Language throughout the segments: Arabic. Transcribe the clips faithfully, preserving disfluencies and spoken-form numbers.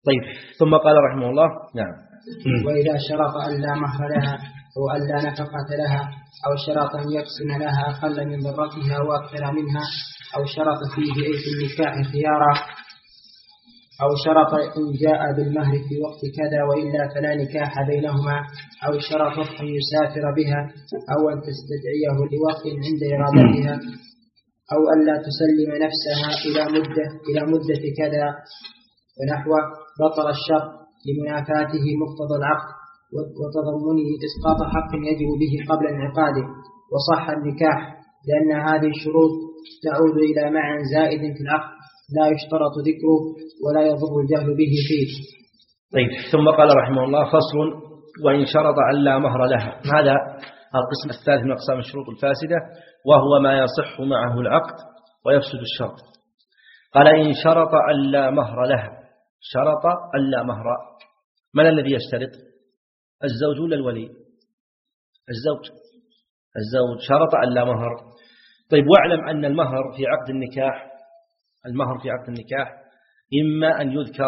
طيب ثم قال رحمه الله نعم وإذا شرط أن لا مهر لها أو أن لا نفقة لها أو شرط أن يقسم لها أقل من ضرتها وأكثر منها أو شرط فيه أي في النكاح خيارا أو شرط إن جاء بالمهر في وقت كذا وإلا فلا نكاح بينهما أو شرط أن يسافر بها أو أن تستدعيه لوقت عند إرادتها أو أن لا تسلم نفسها إلى مدة إلى مدة كذا ونحوه بطل الشرط لمنافاته مقتضى العقد وتضمنه إسقاط حق يجب به قبل انعقاده وصح النكاح لأن هذه الشروط تعود إلى معنى زائد في العقد لا يشترط ذكره ولا يضر الجهل به فيه. طيب ثم قال رحمه الله فصل وإن شرط أن لا مهر لها. هذا القسم الثالث من أقسام الشروط الفاسدة وهو ما يصح معه العقد ويفسد الشرط. قال إن شرط أن لا مهر لها. شرط أن لا مهر، من الذي يشترط؟ الزوج ولا الولي؟ الزوج. الزوج شرط أن لا مهر. طيب واعلم أن المهر في عقد النكاح المهر في عقد النكاح إما أن يذكر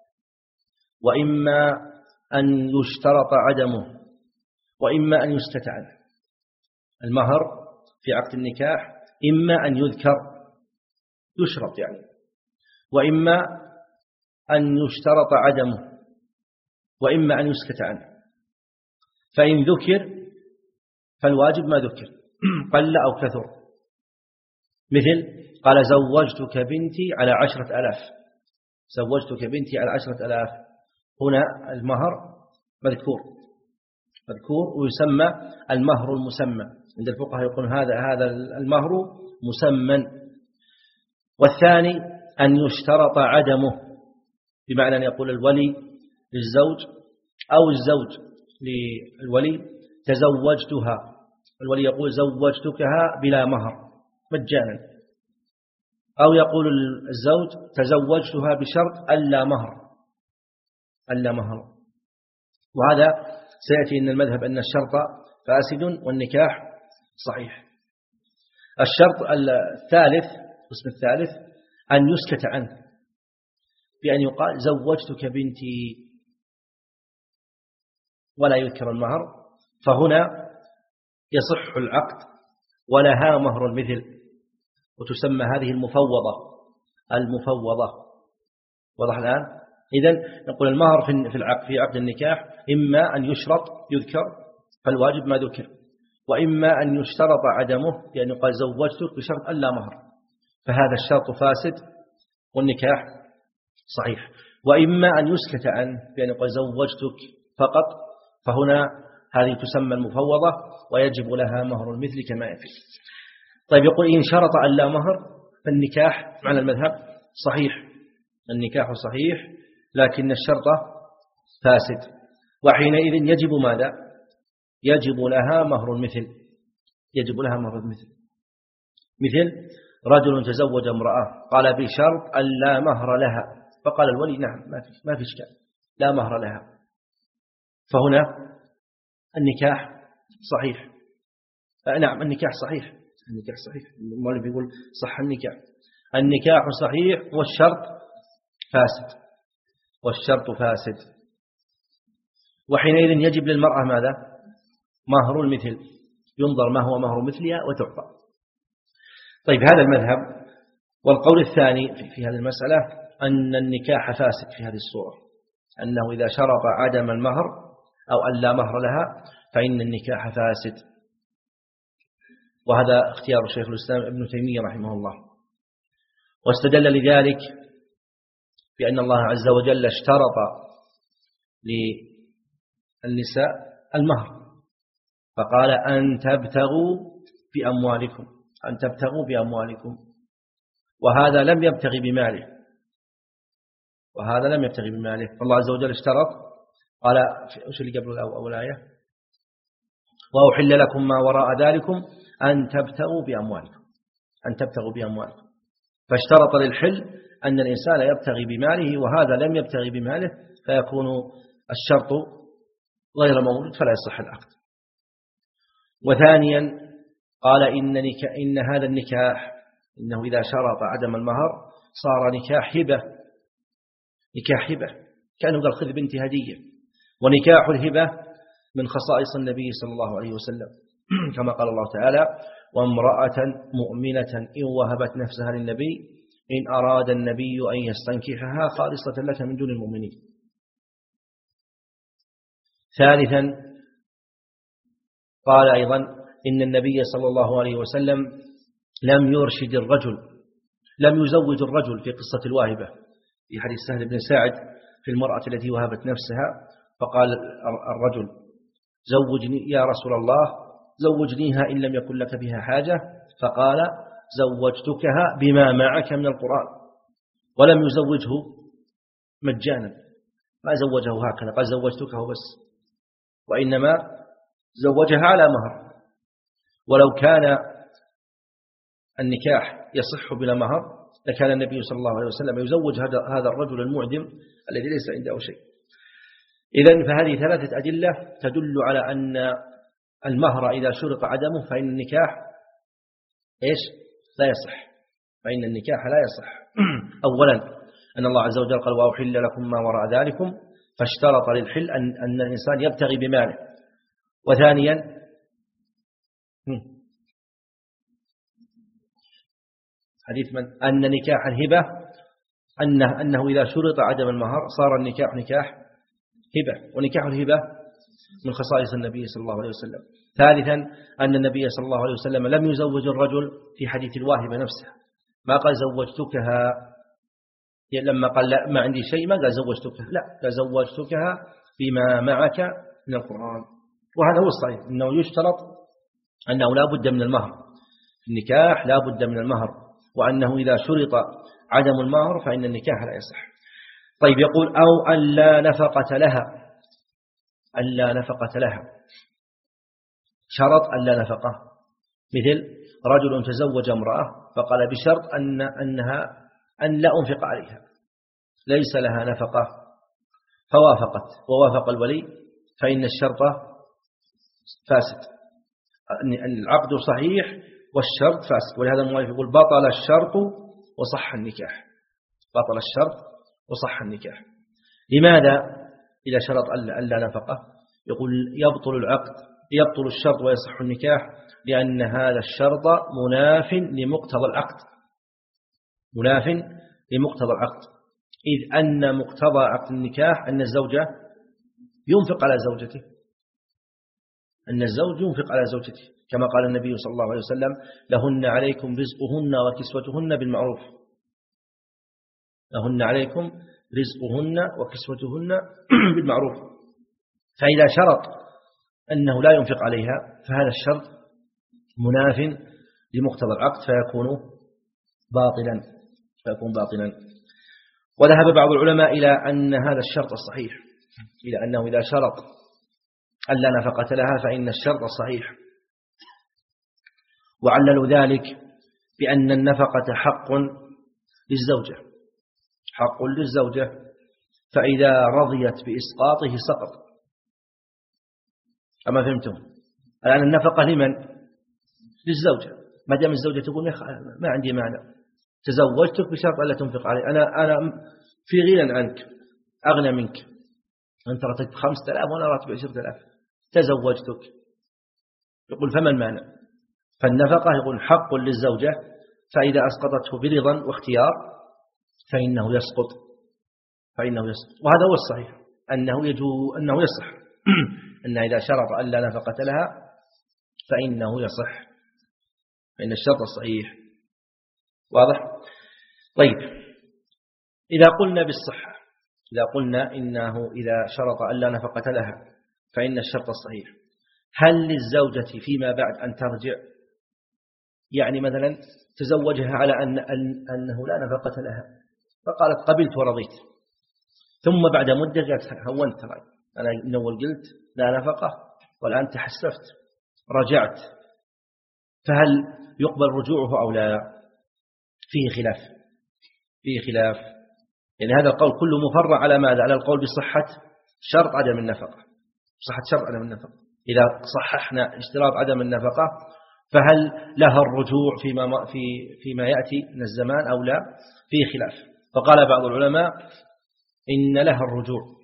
وإما أن يشترط عدمه وإما أن يسكت عنه. المهر في عقد النكاح إما أن يذكر يشرط يعني وإما أن يشترط عدمه وإما أن يسكت عنه. فإن ذكر فالواجب ما ذكر قل أو كثر، مثل قال زوجتك بنتي على عشرة ألاف، زوجتك بنتي على عشرة ألاف، هنا المهر مذكور مذكور ويسمى المهر المسمى. عند الفقهاء يقول هذا هذا المهر مسمى. والثاني أن يشترط عدمه، بمعنى أن يقول الولي للزوج أو الزوج للولي تزوجتها، الولي يقول زوجتكها بلا مهر مجانا، أو يقول الزوج تزوجتها بشرط ألا مهر ألا مهر. وهذا سيأتي أن المذهب أن الشرط فاسد والنكاح صحيح. الشرط الثالث القسم الثالث أن يسكت عنه بأن يقال زوجتك بنتي ولا يذكر المهر، فهنا يصح العقد ولها مهر المثل وتسمى هذه المفوضة المفوضة. واضح الآن؟ إذن نقول المهر في العقد في عقد النكاح إما أن يشرط يذكر فالواجب ما ذكر، وإما أن يشترط عدمه بأن يقال زوجتك بشرط ألا مهر، فهذا الشرط فاسد والنكاح صحيح. وإما أن يسكت عنه بأن يقال زوجتك فقط، فهنا هذه تسمى المفوضة ويجب لها مهر المثل كما يفي. طيب يقول إن شرط أن لا مهر فالنكاح معنى المذهب صحيح، النكاح صحيح لكن الشرط فاسد، وحينئذ يجب ماذا؟ يجب لها مهر المثل يجب لها مهر المثل. مثل رجل تزوج امرأة قال بشرط أن لا مهر لها، فقال الولي نعم ما في ما في إشكال لا مهر لها، فهنا النكاح صحيح. نعم النكاح صحيح النكاح صحيح المؤلف يقول صح النكاح النكاح صحيح والشرط فاسد والشرط فاسد. وحينئذ يجب للمرأة ماذا؟ مهر المثل، ينظر ما هو مهر مثلها وتعطى. طيب هذا المذهب. والقول الثاني في هذه المسألة أن النكاح فاسد في هذه الصورة، أنه إذا شرط عدم المهر أو أن لا مهر لها فإن النكاح فاسد. وهذا اختيار شيخ الإسلام ابن تيمية رحمه الله، واستدل لذلك بأن الله عز وجل اشترط للنساء المهر فقال أن تبتغوا بأموالكم أن تبتغوا بأموالكم وهذا لم يبتغي بماله وهذا لم يبتغي بماله فالله عز وجل اشترط قال وش اللي قبل أول آية وأحل لكم ما وراء ذلكم أن تبتغوا بأموالكم أن تبتغوا بأموالكم فاشترط للحل أن الإنسان يبتغي بماله وهذا لم يبتغي بماله فيكون الشرط غير موجود فلا يصح العقد. وثانيا قال إن, إن هذا النكاح إنه إذا شرط عدم المهر صار نكاح هبة نكاح هبة كأنه قال خذ بنتي هدية. ونكاح الهبة من خصائص النبي صلى الله عليه وسلم كما قال الله تعالى وامرأة مؤمنة إن وهبت نفسها للنبي إن أراد النبي أن يستنكحها خالصة لك من دون المؤمنين. ثالثا قال أيضا إن النبي صلى الله عليه وسلم لم يرشد الرجل لم يزوج الرجل في قصة الواهبة في حديث سهل بن ساعد في المرأة التي وهبت نفسها فقال الرجل زوجني يا رسول الله زوجنيها إن لم يكن لك بها حاجة فقال زوجتكها بما معك من القرآن ولم يزوجه مجانا ما زوجه هكذا قال زوجتكه بس وإنما زوجها على مهر. ولو كان النكاح يصح بلا مهر لكان النبي صلى الله عليه وسلم يزوج هذا الرجل المعدم الذي ليس عنده شيء. إذن فهذه ثلاثة أدلة تدل على أن المهر إذا شرط عدمه فإن النكاح إيش لا يصح فإن النكاح لا يصح. أولا أن الله عز وجل قال وأحل لكم ما وراء ذلكم فاشترط للحل أن, أن الإنسان يبتغي بماله. وثانيا حديث من أن نكاح الهبة أنه, أنه إذا شرط عدم المهر صار النكاح نكاح هبة ونكاح الهبة من خصائص النبي صلى الله عليه وسلم. ثالثا أن النبي صلى الله عليه وسلم لم يزوج الرجل في حديث الواهبة نفسها ما قال زوجتكها لما قال لا ما عندي شيء ما قال زوجتكها لا قال زوجتكها بما معك من القرآن. وهذا هو الصحيح أنه يشترط أنه لا بد من المهر النكاح لا بد من المهر وأنه إذا شرط عدم المهر فإن النكاح لا يصح. طيب يقول أو أن لا نفقة لها أن لا نفقة لها شرط أن لا نفقة مثل رجل تزوج امرأة فقال بشرط أن أنها أن لا أنفق عليها ليس لها نفقة فوافقت ووافق الولي فإن الشرط فاسد العقد صحيح والشرط فاسد. ولهذا المؤلف يقول بطل الشرط وصح النكاح بطل الشرط وصح النكاح. لماذا إذا شرط أن لا نفقة يقول يبطل العقد يبطل الشرط ويصح النكاح لأن هذا الشرط مناف لمقتضى العقد مناف لمقتضى العقد إذ أن مقتضى عقد النكاح أن الزوجة ينفق على زوجته أن الزوج ينفق على زوجته كما قال النبي صلى الله عليه وسلم لهن عليكم رزقهن وكسوتهن بالمعروف لهن عليكم رزقهن وكسوتهن بالمعروف. فإذا شرط أنه لا ينفق عليها فهذا الشرط مناف لمقتضى العقد فيكون باطلا فيكون باطلا. وذهب بعض العلماء إلى أن هذا الشرط الصحيح إلى أنه إذا شرط أن لا نفقة لها فإن الشرط الصحيح وعللوا ذلك بأن النفقة حق للزوجة حق للزوجة فإذا رضيت بإسقاطه سقط. أما فهمتم الآن النفقة لمن للزوجة ما دام الزوجة تقول ما عندي مانع تزوجتك بشرط ألا تنفق علي أنا أنا في غنى عنك أغنى منك أنت راتب خمسة آلاف وأنا راتب عشرة آلاف تزوجتك يقول فما المانع. فالنفقة يقول حق للزوجة فإذا أسقطته برضا واختيار فإنه يسقط فإنه يسقط. وهذا هو الصحيح أنه يجو أنه يصح أن إذا شرط أن لا نفقة لها فإنه يصح فإن الشرط الصحيح واضح. طيب إذا قلنا بالصحة إذا قلنا إنه إذا شرط أن لا نفقة لها فإن الشرط الصحيح هل للزوجة فيما بعد أن ترجع يعني مثلا تزوجها على أن أن أنه لا نفقة لها فقالت قبلت ورضيت ثم بعد مدة قالت هونت ترى أنا من أول قلت لا نفقة والآن تحسفت رجعت فهل يقبل رجوعه أو لا؟ فيه خلاف فيه خلاف يعني هذا القول كله مفرع على ماذا؟ على القول بصحة شرط عدم النفقة صحة شرط عدم النفقة. إذا صححنا اشتراط عدم النفقة فهل لها الرجوع فيما في فيما يأتي من الزمان أو لا؟ فيه خلاف. فقال بعض العلماء إن لها الرجوع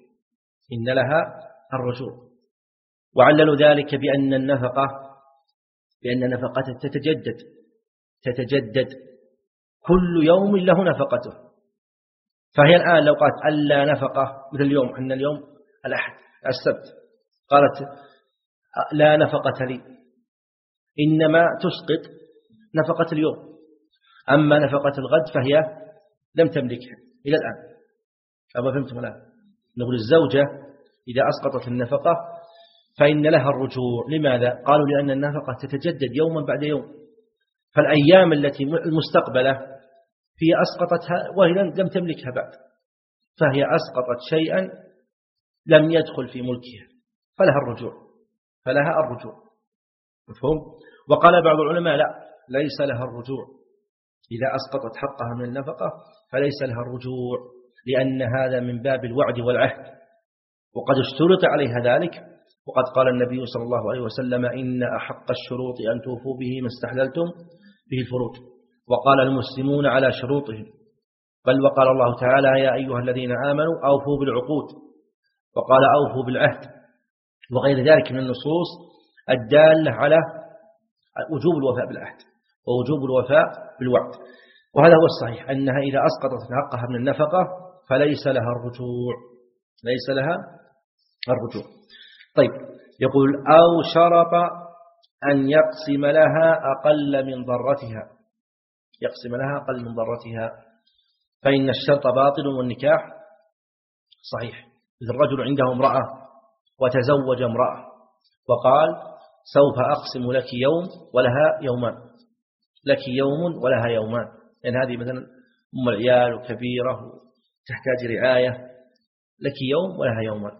إن لها الرجوع. وعللوا ذلك بأن النفقة بأن النفقة تتجدد تتجدد كل يوم له نفقته. فهي الآن لو قالت ألا نفقة مثل اليوم، أن اليوم الأحد السبت، قالت لا نفقة لي، إنما تسقط نفقة اليوم. أما نفقة الغد فهي لم تملكها إلى الآن. أما فهمتم الآن؟ نقول الزوجة إذا أسقطت النفقة فإن لها الرجوع. لماذا؟ قالوا لأن النفقة تتجدد يوما بعد يوم، فالأيام التي المستقبلة هي أسقطتها وهي لم تملكها بعد، فهي أسقطت شيئا لم يدخل في ملكها، فلها الرجوع فلها الرجوع مفهوم؟ وقال بعض العلماء لا، ليس لها الرجوع. إذا أسقطت حقها من النفقة فليس لها الرجوع، لأن هذا من باب الوعد والعهد، وقد اشترط عليها ذلك. وقد قال النبي صلى الله عليه وسلم إن أحق الشروط أن توفوا به ما استحللتم به الفروج. وقال المسلمون على شروطهم، بل وقال الله تعالى يا أيها الذين آمنوا أوفوا بالعقود، وقال أوفوا بالعهد، وغير ذلك من النصوص الدالة على وجوب الوفاء بالعهد ووجوب الوفاء بالوعد. وهذا هو الصحيح، أنها إذا أسقطت حقها من النفقة فليس لها الرجوع ليس لها الرجوع. طيب، يقول أو شرط أن يقسم لها أقل من ضرتها يقسم لها أقل من ضرتها فإن الشرط باطل والنكاح صحيح. إذا الرجل عنده امرأة وتزوج امرأة وقال سوف أقسم لك يوم ولها يومان، لك يوم ولها يومان، لأن يعني هذه مثلا أم العيال وكبيرة تحتاج رعاية، لك يوم ولها يومان،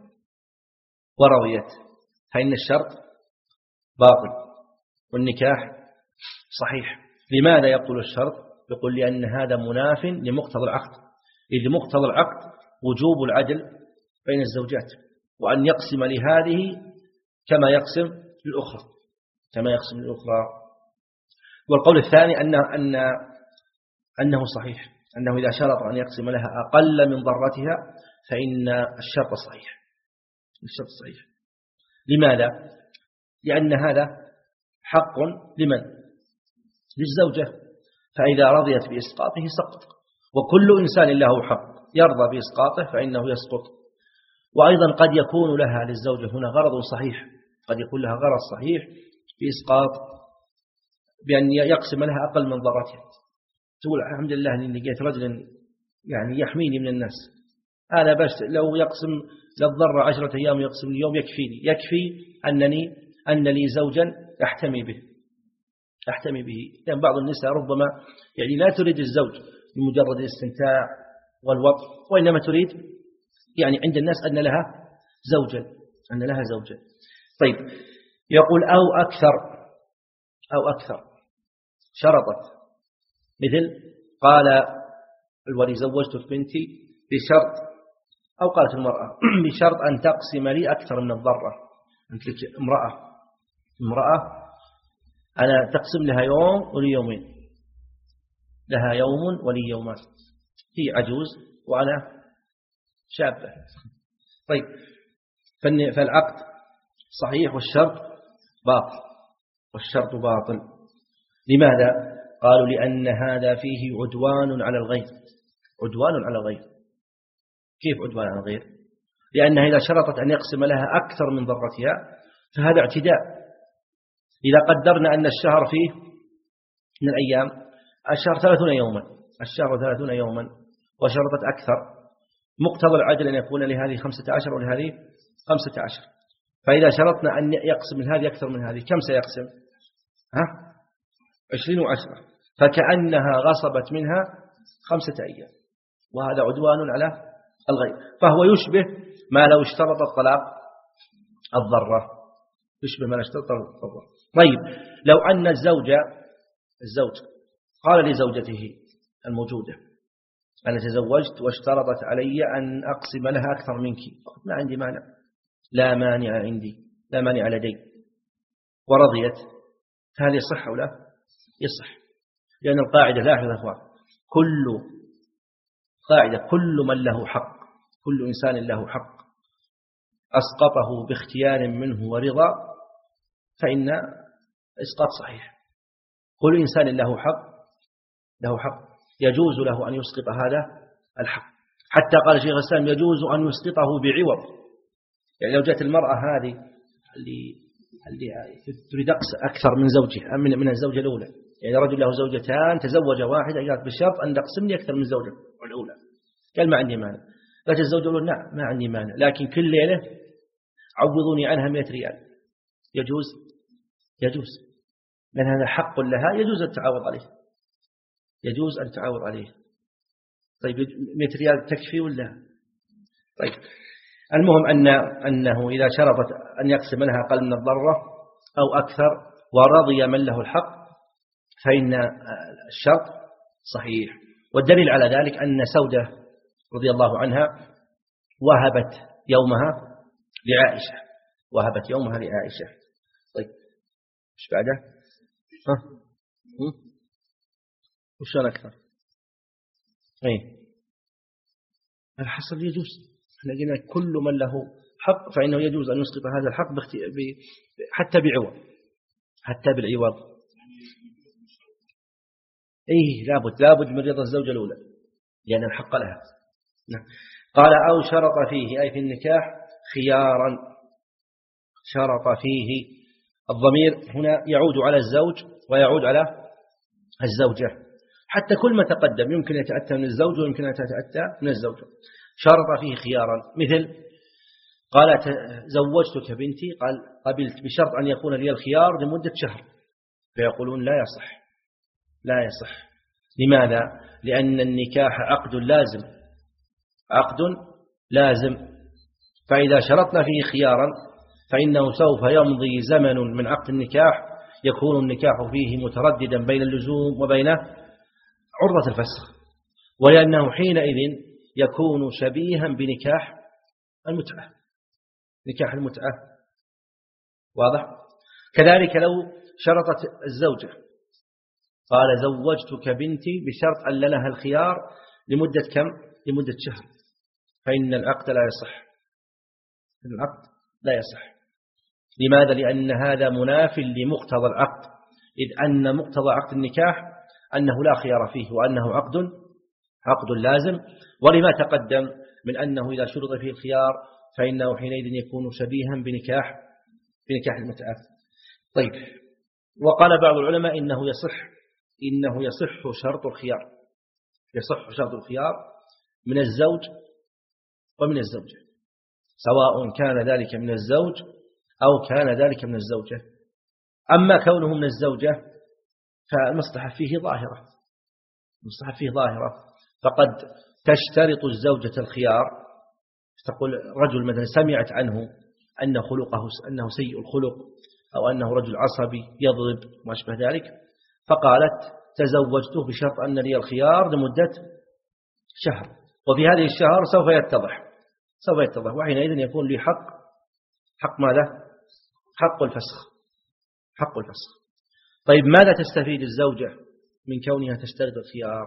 ورضيت، فإن الشرط باطل والنكاح صحيح. لماذا يقول الشرط؟ يقول لأن هذا مناف لمقتضى العقد، إذ مقتضى العقد وجوب العدل بين الزوجات، وأن يقسم لهذه كما يقسم للأخرى كما يقسم للأخرى. والقول الثاني أن أن أنه صحيح، أنه إذا شرط أن يقسم لها أقل من ضرتها فإن الشرط صحيح الشرط صحيح. لماذا؟ لأن هذا حق لمن؟ للزوجة، فإذا رضيت بإسقاطه سقط، وكل إنسان له حق يرضى بإسقاطه فإنه يسقط. وأيضا قد يكون لها للزوجة هنا غرض صحيح، قد يكون لها غرض صحيح بإسقاط بأن يقسم لها أقل من ضرتها، تقول الحمد لله أني لقيت رجل يعني يحميني من الناس، أنا بس لو يقسم للضر عشرة أيام يقسم اليوم يكفيني، يكفي أنني أن لي زوجا أحتمي به أحتمي به لأن يعني بعض النساء ربما يعني لا تريد الزوج لمجرد الاستمتاع والوطء، وإنما تريد يعني عند الناس أن لها زوجا أن لها زوجا. طيب، يقول أو أكثر أو أكثر شرطت، مثل قال الولي زوجت بنتي بشرط، أو قالت المرأة بشرط أن تقسم لي أكثر من الضرة. أنت لك امرأة امرأة أنا تقسم لها يوم ولي يومين، لها يوم ولي يومان، هي عجوز وأنا شابة. طيب، فالعقد صحيح والشرط باطل والشرط باطل. لماذا؟ قالوا لأن هذا فيه عدوان على الغير عدوان على الغير. كيف عدوان على الغير؟ لأنها إذا شرطت أن يقسم لها أكثر من ضرتها فهذا اعتداء. إذا قدرنا أن الشهر فيه من الأيام الشهر ثلاثون يوما الشهر ثلاثون يوما وشرطت أكثر، مقتضى العدل أن يكون لهذه خمسة عشر ولهذه خمسة عشر، فإذا شرطنا أن يقسم من هذه أكثر من هذه كم سيقسم؟ ها؟ عشرين وعشرة، فكأنها غصبت منها خمسة أيام، وهذا عدوان على الغير. فهو يشبه ما لو اشترط الطلاق الضرة يشبه ما لو اشترط الضرة. طيب، لو أن الزوج الزوج قال لزوجته الموجودة أنا تزوجت واشترطت علي أن أقسم لها أكثر منك، ما عندي مانع، لا مانع عندي لا مانع لدي، ورضيت، هل يصح أو لا؟ يصح، لأن القاعدة لاحظ يا أخوان، كل قاعدة كل من له حق كل إنسان له حق أسقطه باختيار منه ورضا فإن إسقاط صحيح. كل إنسان له حق له حق يجوز له أن يسقط هذا الحق، حتى قال شيخ الإسلام يجوز أن يسقطه بعوض. يعني لو جاءت المرأة هذه اللي اللي تريد أكثر من زوجها من من الزوجة الأولى، يعني رجل له زوجتان تزوج واحدة قالت بالشرط أن تقسم لي أكثر من زوجة الأولى، قال ما عندي مانع. قالت الزوجة الأولى نعم ما عندي مانع، لكن كل ليلة عوضوني عنها مئة ريال. يجوز يجوز لأن هذا حق لها، يجوز أن تعوض عليه يجوز أن تعوض عليه. طيب مئة ريال تكفي ولا؟ طيب المهم أن أنه إذا شرطت أن يقسم لها أقل من الضرة أو أكثر ورضي من له الحق فإن الشرط صحيح. والدليل على ذلك أن سودة رضي الله عنها وهبت يومها لعائشة وهبت يومها لعائشة. طيب إيش بعده؟ ها؟ وش أكثر؟ إيه الحصل يجوز. احنا قلنا كل من له حق فإنه يجوز أن يسقط هذا الحق حتى بعوض حتى بالعوض. إيه لابد لابد من رضا الزوجة الأولى لأن الحق لها. قال أو شرط فيه أي في النكاح خيارا. شرط فيه الضمير هنا يعود على الزوج ويعود على الزوجة، حتى كل ما تقدم يمكن يتأتى من الزوج ويمكن أن يتأتى من الزوجة. شرط فيه خيارا مثل قالت زوجتك بنتي، قال قبلت بشرط أن يكون لي الخيار لمدة شهر، فيقولون لا يصح لا يصح. لماذا؟ لأن النكاح عقد لازم عقد لازم فإذا شرطنا فيه خيارا فإنه سوف يمضي زمن من عقد النكاح يكون النكاح فيه مترددا بين اللزوم وبين عرضة الفسخ، ولأنه حينئذ يكون شبيها بنكاح المتعة نكاح المتعة. واضح؟ كذلك لو شرطت الزوجة قال زوجتك بنتي بشرط أن لها الخيار لمدة كم؟ لمدة شهر، فإن العقد لا يصح العقد لا يصح. لماذا؟ لأن هذا مناف لمقتضى العقد، إذ أن مقتضى عقد النكاح أنه لا خيار فيه وأنه عقد عقد لازم، ولما تقدم من أنه إذا شرط فيه الخيار فإنه حينئذ يكون شبيها بنكاح بنكاح المتعة. طيب وقال بعض العلماء إنه يصح إنه يصح شرط الخيار يصح شرط الخيار من الزوج ومن الزوجة، سواء كان ذلك من الزوج أو كان ذلك من الزوجة. أما كونه من الزوجة فالمصلحة فيه ظاهرة المصلحة فيه ظاهرة فقد تشترط الزوجة الخيار، تقول رجل مثلا سمعت عنه أن خلقه أنه سيء الخلق أو أنه رجل عصبي يضرب وما أشبه ذلك، فقالت تزوجته بشرط أن لي الخيار لمدة شهر، وفي هذه الشهر سوف يتضح سوف يتضح وحينئذ يكون لي حق حق ماذا؟ حق الفسخ حق الفسخ. طيب ماذا تستفيد الزوجة من كونها تشترط الخيار؟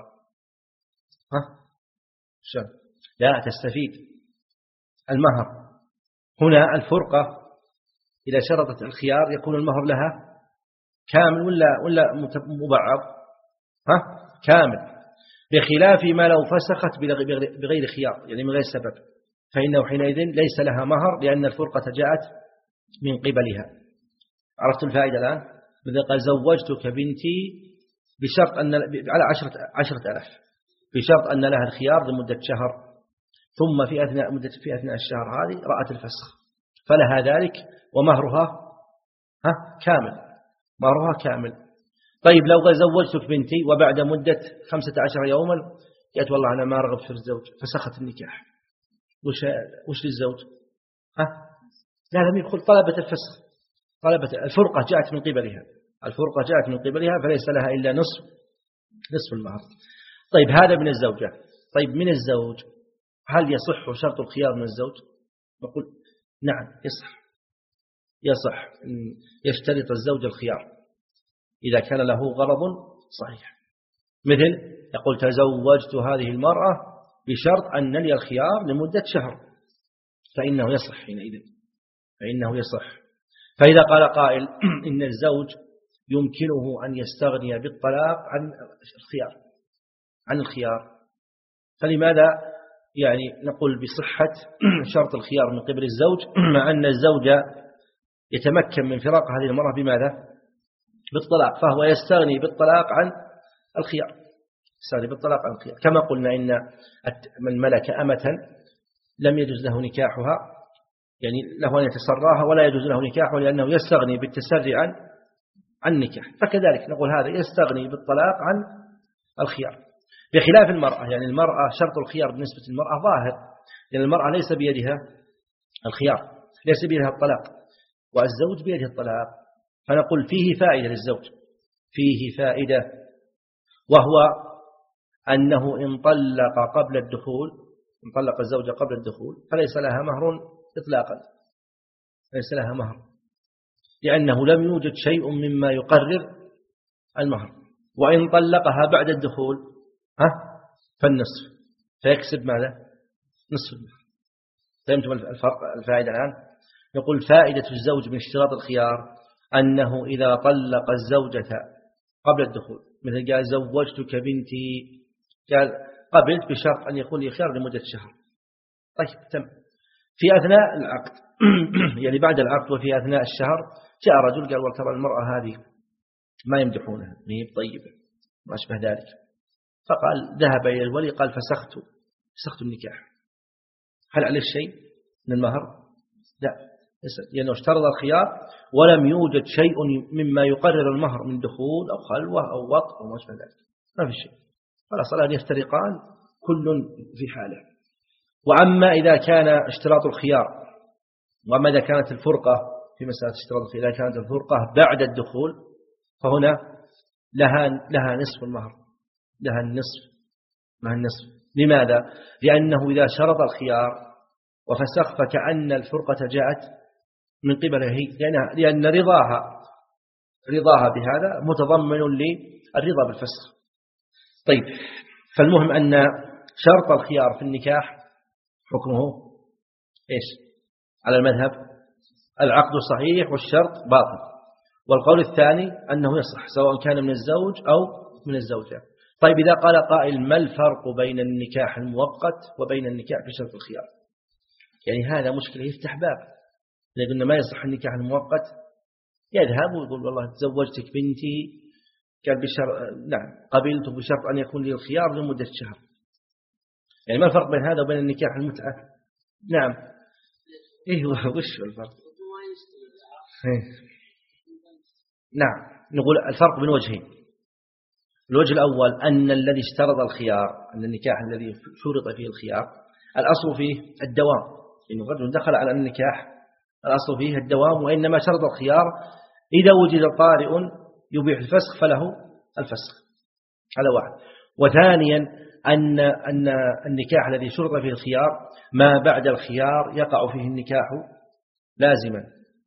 ها؟ شو؟ لا تستفيد المهر. هنا الفرقة إذا شرطت الخيار يكون المهر لها كامل ولا ولا مبعض؟ ها؟ كامل، بخلاف ما لو فسخت بغير خيار يعني من غير سبب، فإنه حينئذ ليس لها مهر لأن الفرقة جاءت من قبلها. عرفت الفائدة الآن؟ مثل قال زوجتك بنتي بشرط أن على عشرة عشرة ألاف بشرط أن لها الخيار لمدة شهر، ثم في أثناء مدة في أثناء الشهر هذه رأت الفسخ فلها ذلك ومهرها ها كامل مهرها كامل. طيب لو قال زوجتك بنتي وبعد مدة خمسة عشر يوما قالت والله أنا ما رغبت في الزوج فسخت النكاح، وش وش للزوج؟ ها لا لم يدخل طلبة الفسخ طلبة الفرقة جاءت من قبلها الفرقة جاءت من قبلها فليس لها إلا نصف نصف المهر. طيب هذا من الزوجة. طيب من الزوج هل يصح شرط الخيار من الزوج؟ نقول نعم يصح يصح يشترط الزوج الخيار إذا كان له غرض صحيح، مثل يقول تزوجت هذه المرأة بشرط أن لي الخيار لمدة شهر، فإنه يصح حينئذ، فإنه يصح. فإذا قال قائل إن الزوج يمكنه أن يستغني بالطلاق عن الخيار عن الخيار فلماذا يعني نقول بصحة شرط الخيار من قبل الزوج مع أن الزوج يتمكن من فراق هذه المرأة بماذا؟ بالطلاق، فهو يستغني بالطلاق عن الخيار، يستغني بالطلاق عن الخيار. كما قلنا إن من ملك أمة لم يجوز له نكاحها، يعني له أن يتسراها ولا يجوز له نكاحها لأنه يستغني بالتسري عن عن النكاح، فكذلك نقول هذا يستغني بالطلاق عن الخيار، بخلاف المرأة. يعني المرأة شرط الخيار بالنسبة للمرأة ظاهر، لأن المرأة ليس بيدها الخيار، ليس بيدها الطلاق، والزوج بيده الطلاق. فنقول فيه فائدة للزوج، فيه فائدة، وهو أنه إن طلق قبل الدخول، إن طلق الزوجة قبل الدخول فليس لها مهر إطلاقا، ليس لها مهر، لأنه لم يوجد شيء مما يقرر المهر. وإن طلقها بعد الدخول ها فالنصف، فيكسب ماذا؟ نصف المهر. فهمتم الفرق الفائدة الآن؟ نقول فائدة الزوج من اشتراط الخيار أنه إذا طلق الزوجة قبل الدخول، مثل قال زوجتك بنتي، قال قبلت بشرط أن يكون لي خيار لمدة شهر، طيب تم. في أثناء العقد يعني بعد العقد وفي أثناء الشهر جاء رجل قال وترى المرأة هذه ما يمدحونها، هي طيبة ما أشبه ذلك، فقال ذهب إلى الولي قال فسخت فسخت النكاح، هل عليه شيء من المهر؟ لا، لأنه اشترط الخيار ولم يوجد شيء مما يقرر المهر من دخول أو خلوة أو وطء أو ما أشبه ذلك، ما في شيء، خلاص الآن يفترقان كل في حاله. وأما إذا كان اشتراط الخيار، وأما إذا كانت الفرقة في مسألة اشتراط الخيار، إذا كانت الفرقة بعد الدخول فهنا لها لها نصف المهر، لها النصف مع النصف. لماذا؟ لأنه إذا شرط الخيار وفسخ فكأن الفرقة جاءت من قبله هي، لأن, لأن رضاها رضاها بهذا متضمن للرضا بالفسخ. طيب، فالمهم أن شرط الخيار في النكاح حكمه إيش؟ على المذهب العقد صحيح والشرط باطل، والقول الثاني أنه يصح سواء كان من الزوج أو من الزوجة. طيب، إذا قال قائل ما الفرق بين النكاح المؤقت وبين النكاح بشرط الخيار؟ يعني هذا مشكلة يفتح باب. إذا قلنا ما يصح النكاح المؤقت يذهب ويقول والله تزوجتك بنتي، قال بشرط نعم قبلت بشرط أن يكون لي الخيار لمدة شهر. يعني ما الفرق بين هذا وبين النكاح المتعة؟ نعم إيه وش الفرق؟ إيه؟ نعم، نقول الفرق بين وجهين. الوجه الأول أن الذي اشترط الخيار، أن النكاح الذي شرط فيه الخيار الأصل فيه الدوام، إنه رجل دخل على النكاح الأصل فيه الدوام، وإنما شرط الخيار إذا وجد طارئ يبيح الفسخ فله الفسخ، هذا واحد. وثانيا أن أن النكاح الذي شرط فيه الخيار ما بعد الخيار يقع فيه النكاح لازما،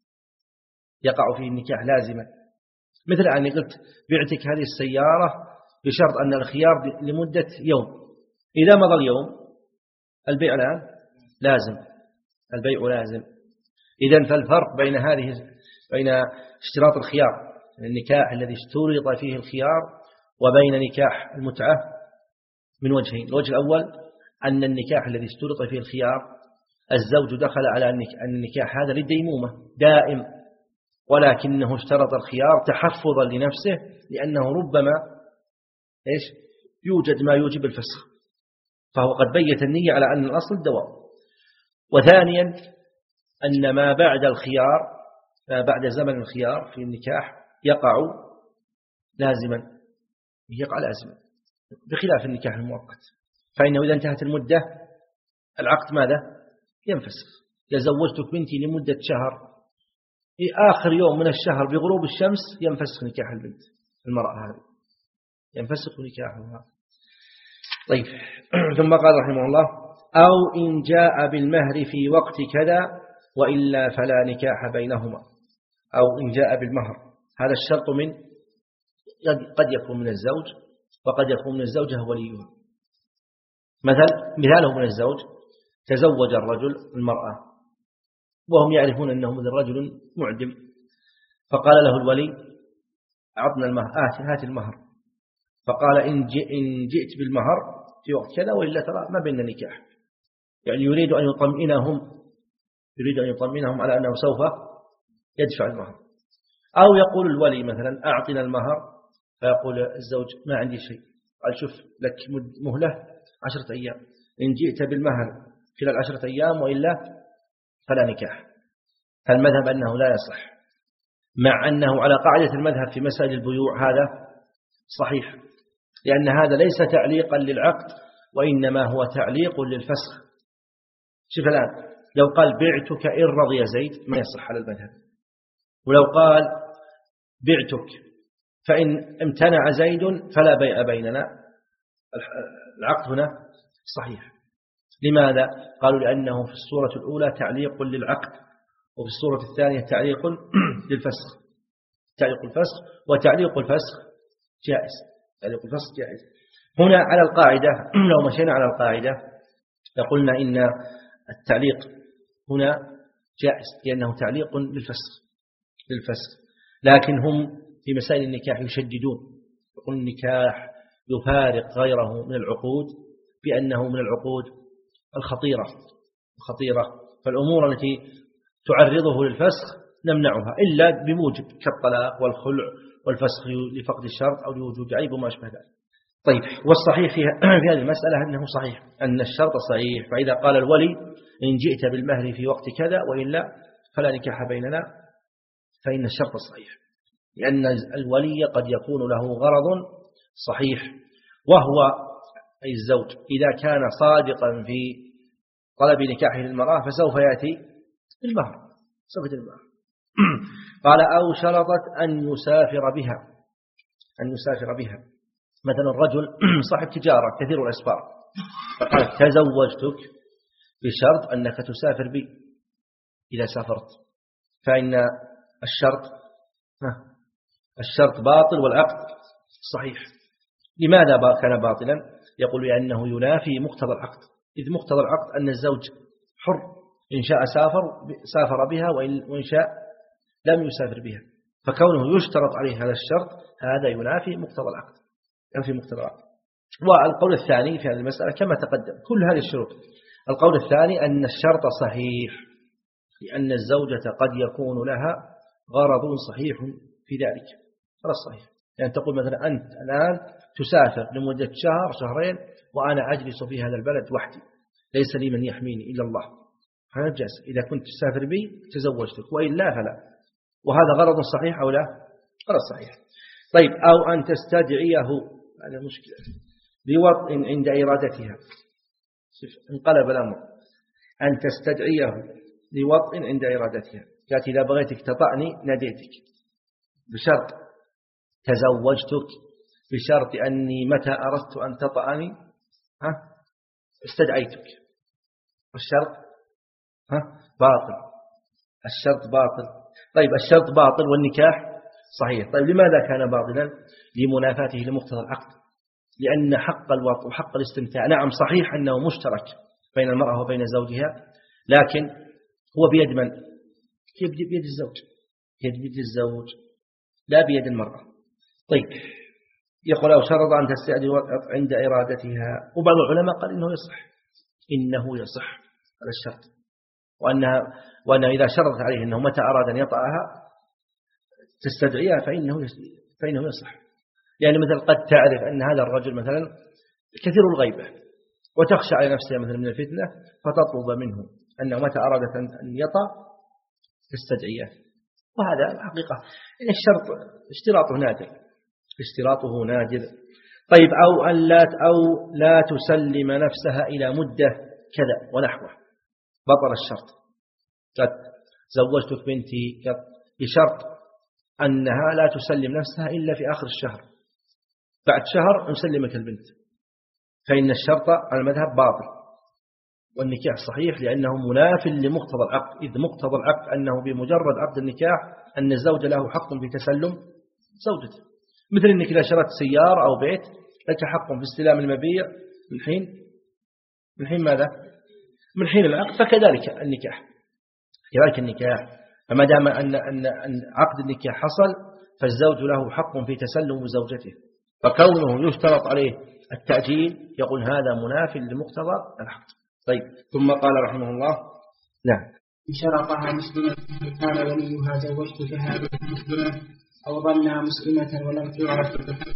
يقع فيه النكاح لازما. مثل أني قلت بعتك هذه السيارة بشرط أن الخيار لمدة يوم، إذا مضى اليوم البيع الآن لازم، البيع لازم. إذن فالفرق بين هذه بين اشتراط الخيار النكاح الذي اشترط فيه الخيار وبين نكاح المتعة من وجهين. الوجه الأول أن النكاح الذي اشترط فيه الخيار الزوج دخل على أن النكاح هذا للديمومة دائم، ولكنه اشترط الخيار تحفظا لنفسه، لأنه ربما إيش يوجد ما يوجب الفسخ، فهو قد بيت النية على أن الأصل الدوام. وثانيا أن ما بعد الخيار ما بعد زمن الخيار في النكاح يقع لازما، يقع لازما بخلاف النكاح المؤقت، فإنه إذا انتهت المدة العقد ماذا؟ ينفسخ. لزوجتك بنتي لمدة شهر، في آخر يوم من الشهر بغروب الشمس ينفسخ نكاح البنت، المرأة هذه ينفسخ نكاحها. طيب، ثم قال رحمه الله أو إن جاء بالمهر في وقت كذا وإلا فلا نكاح بينهما. أو إن جاء بالمهر، هذا الشرط من قد يكون من الزوج وقد يكون من الزوجة وليها. مثل مثاله من الزوج، تزوج الرجل المرأة وهم يعرفون أنه مثل رجل معدم، فقال له الولي أعطنا المهر، آت هات المهر، فقال إن جئت بالمهر في وقت كذا وإلا ترى ما بيننا نكاح، يعني يريد أن يطمئنهم يريد أن يطمئنهم على أنه سوف يدفع المهر. أو يقول الولي مثلا أعطنا المهر، فيقول الزوج ما عندي شيء، قال شوف لك مهلة عشرة أيام، إن جئت بالمهر خلال عشرة أيام وإلا فلا نكاح. فالمذهب أنه لا يصح، مع أنه على قاعدة المذهب في مسائل البيوع هذا صحيح، لأن هذا ليس تعليقا للعقد وإنما هو تعليق للفسخ. شوف الآن لو قال بعتك إن رضي زيد ما يصح على المذهب، ولو قال بعتك فإن امتنع زيد فلا بيع بيننا، العقد هنا صحيح. لماذا؟ قالوا لأنه في الصورة الأولى تعليق للعقد، وفي الصورة الثانية تعليق للفسخ. تعليق الفسخ وتعليق الفسخ جائز، تعليق الفسخ جائز. هنا على القاعدة لو مشينا على القاعدة لقلنا إن التعليق هنا جائز لأنه تعليق للفسخ للفسخ لكن هم في مسائل النكاح يشددون، يقول النكاح يفارق غيره من العقود بأنه من العقود الخطيرة الخطيرة فالأمور التي تعرضه للفسخ نمنعها إلا بموجب كالطلاق والخلع والفسخ لفقد الشرط أو لوجود عيب وما أشبه ذلك. طيب، والصحيح في هذه المسألة أنه صحيح أن الشرط صحيح، فإذا قال الولي إن جئت بالمهر في وقت كذا وإلا فلا نكاح بيننا فإن الشرط صحيح، لأن الولي قد يكون له غرض صحيح، وهو أي الزوج إذا كان صادقا في طلب نكاحه للمرأة فسوف يأتي بالمهر سوف يأتي بالمهر. قال أو شرطت أن يسافر بها أن يسافر بها مثلا الرجل صاحب تجارة كثير الأسفار، فقال تزوجتك بشرط أنك تسافر بي إذا سافرت، فإن الشرط الشرط باطل والعقد صحيح. لماذا كان باطلا؟ يقول لأنه ينافي مقتضى العقد، إذ مقتضى العقد أن الزوج حر إن شاء سافر سافر بها وإن شاء لم يسافر بها، فكونه يشترط عليه هذا الشرط هذا ينافي مقتضى العقد ينافي مقتضى العقد. والقول الثاني في هذه المسألة كما تقدم كل هذه الشروط. القول الثاني أن الشرط صحيح لأن الزوجة قد يكون لها غرض صحيح في ذلك، هذا الصحيح. يعني تقول مثلا أنت الآن تسافر لمدة شهر شهرين وأنا أجلس في هذا البلد وحدي ليس لي من يحميني إلا الله، هذا جاز. إذا كنت تسافر بي تزوجتك وإلا فلا، وهذا غرض صحيح أو لا؟ غرض صحيح. طيب، أو أن تستدعيه، هذا مشكلة، بوطء عند إرادتها، انقلب الأمر، أن تستدعيه بوطء عند إرادتها، قالت إذا بغيتك تطعني ناديتك بشرط تزوجتك بشرط أني متى أردت أن تطعني ها استدعيتك، الشرط ها باطل الشرط باطل. طيب، الشرط باطل والنكاح صحيح. طيب، لماذا كان باطلا؟ لمنافاته لمقتضى العقد، لأن حق الوطء وحق الاستمتاع نعم صحيح أنه مشترك بين المرأة وبين زوجها، لكن هو بيد من؟ بيد الزوج بيد الزوج لا بيد المرأة. طيب، يقول أو شرط أن تستعد عند إرادتها، وبعض العلماء قال إنه يصح إنه يصح على الشرط، وأنها وأنه إذا شرط عليه أنه متى أراد أن يطأها تستدعيها فإنه فإنه يصح. يعني مثل قد تعرف أن هذا الرجل مثلا كثير الغيبة وتخشى على نفسها مثلا من الفتنة فتطلب منه أنه متى أرادت أن يطأ تستدعيه، وهذا حقيقة إن الشرط اشتراطه نادر اشتراطه نادر. طيب، أو أن لا أو لا تسلم نفسها إلى مدة كذا ونحوه، بطل الشرط. قد زوجتك بنتي بشرط أنها لا تسلم نفسها إلا في آخر الشهر، بعد شهر نسلمك البنت، فإن الشرط على المذهب باطل والنكاح صحيح لأنه مناف لمقتضى العقد، إذ مقتضى العقد أنه بمجرد عقد النكاح أن الزوج له حق في تسلم زوجته، مثل أنك إذا شرت سيارة أو بيت لك حق في استلام المبيع من حين من حين ماذا؟ من حين العقد، فكذلك النكاح كذلك النكاح، فما دام أن أن أن عقد النكاح حصل فالزوج له حق في تسلم زوجته، فكونه يشترط عليه التأجيل يقول هذا مناف لمقتضى العقد. طيب ثم قال رحمه الله: نعم. إن شرطها مسلمة كان وليها زوجتك هذه مسلمة أو ظنها مسلمة ولم تعرف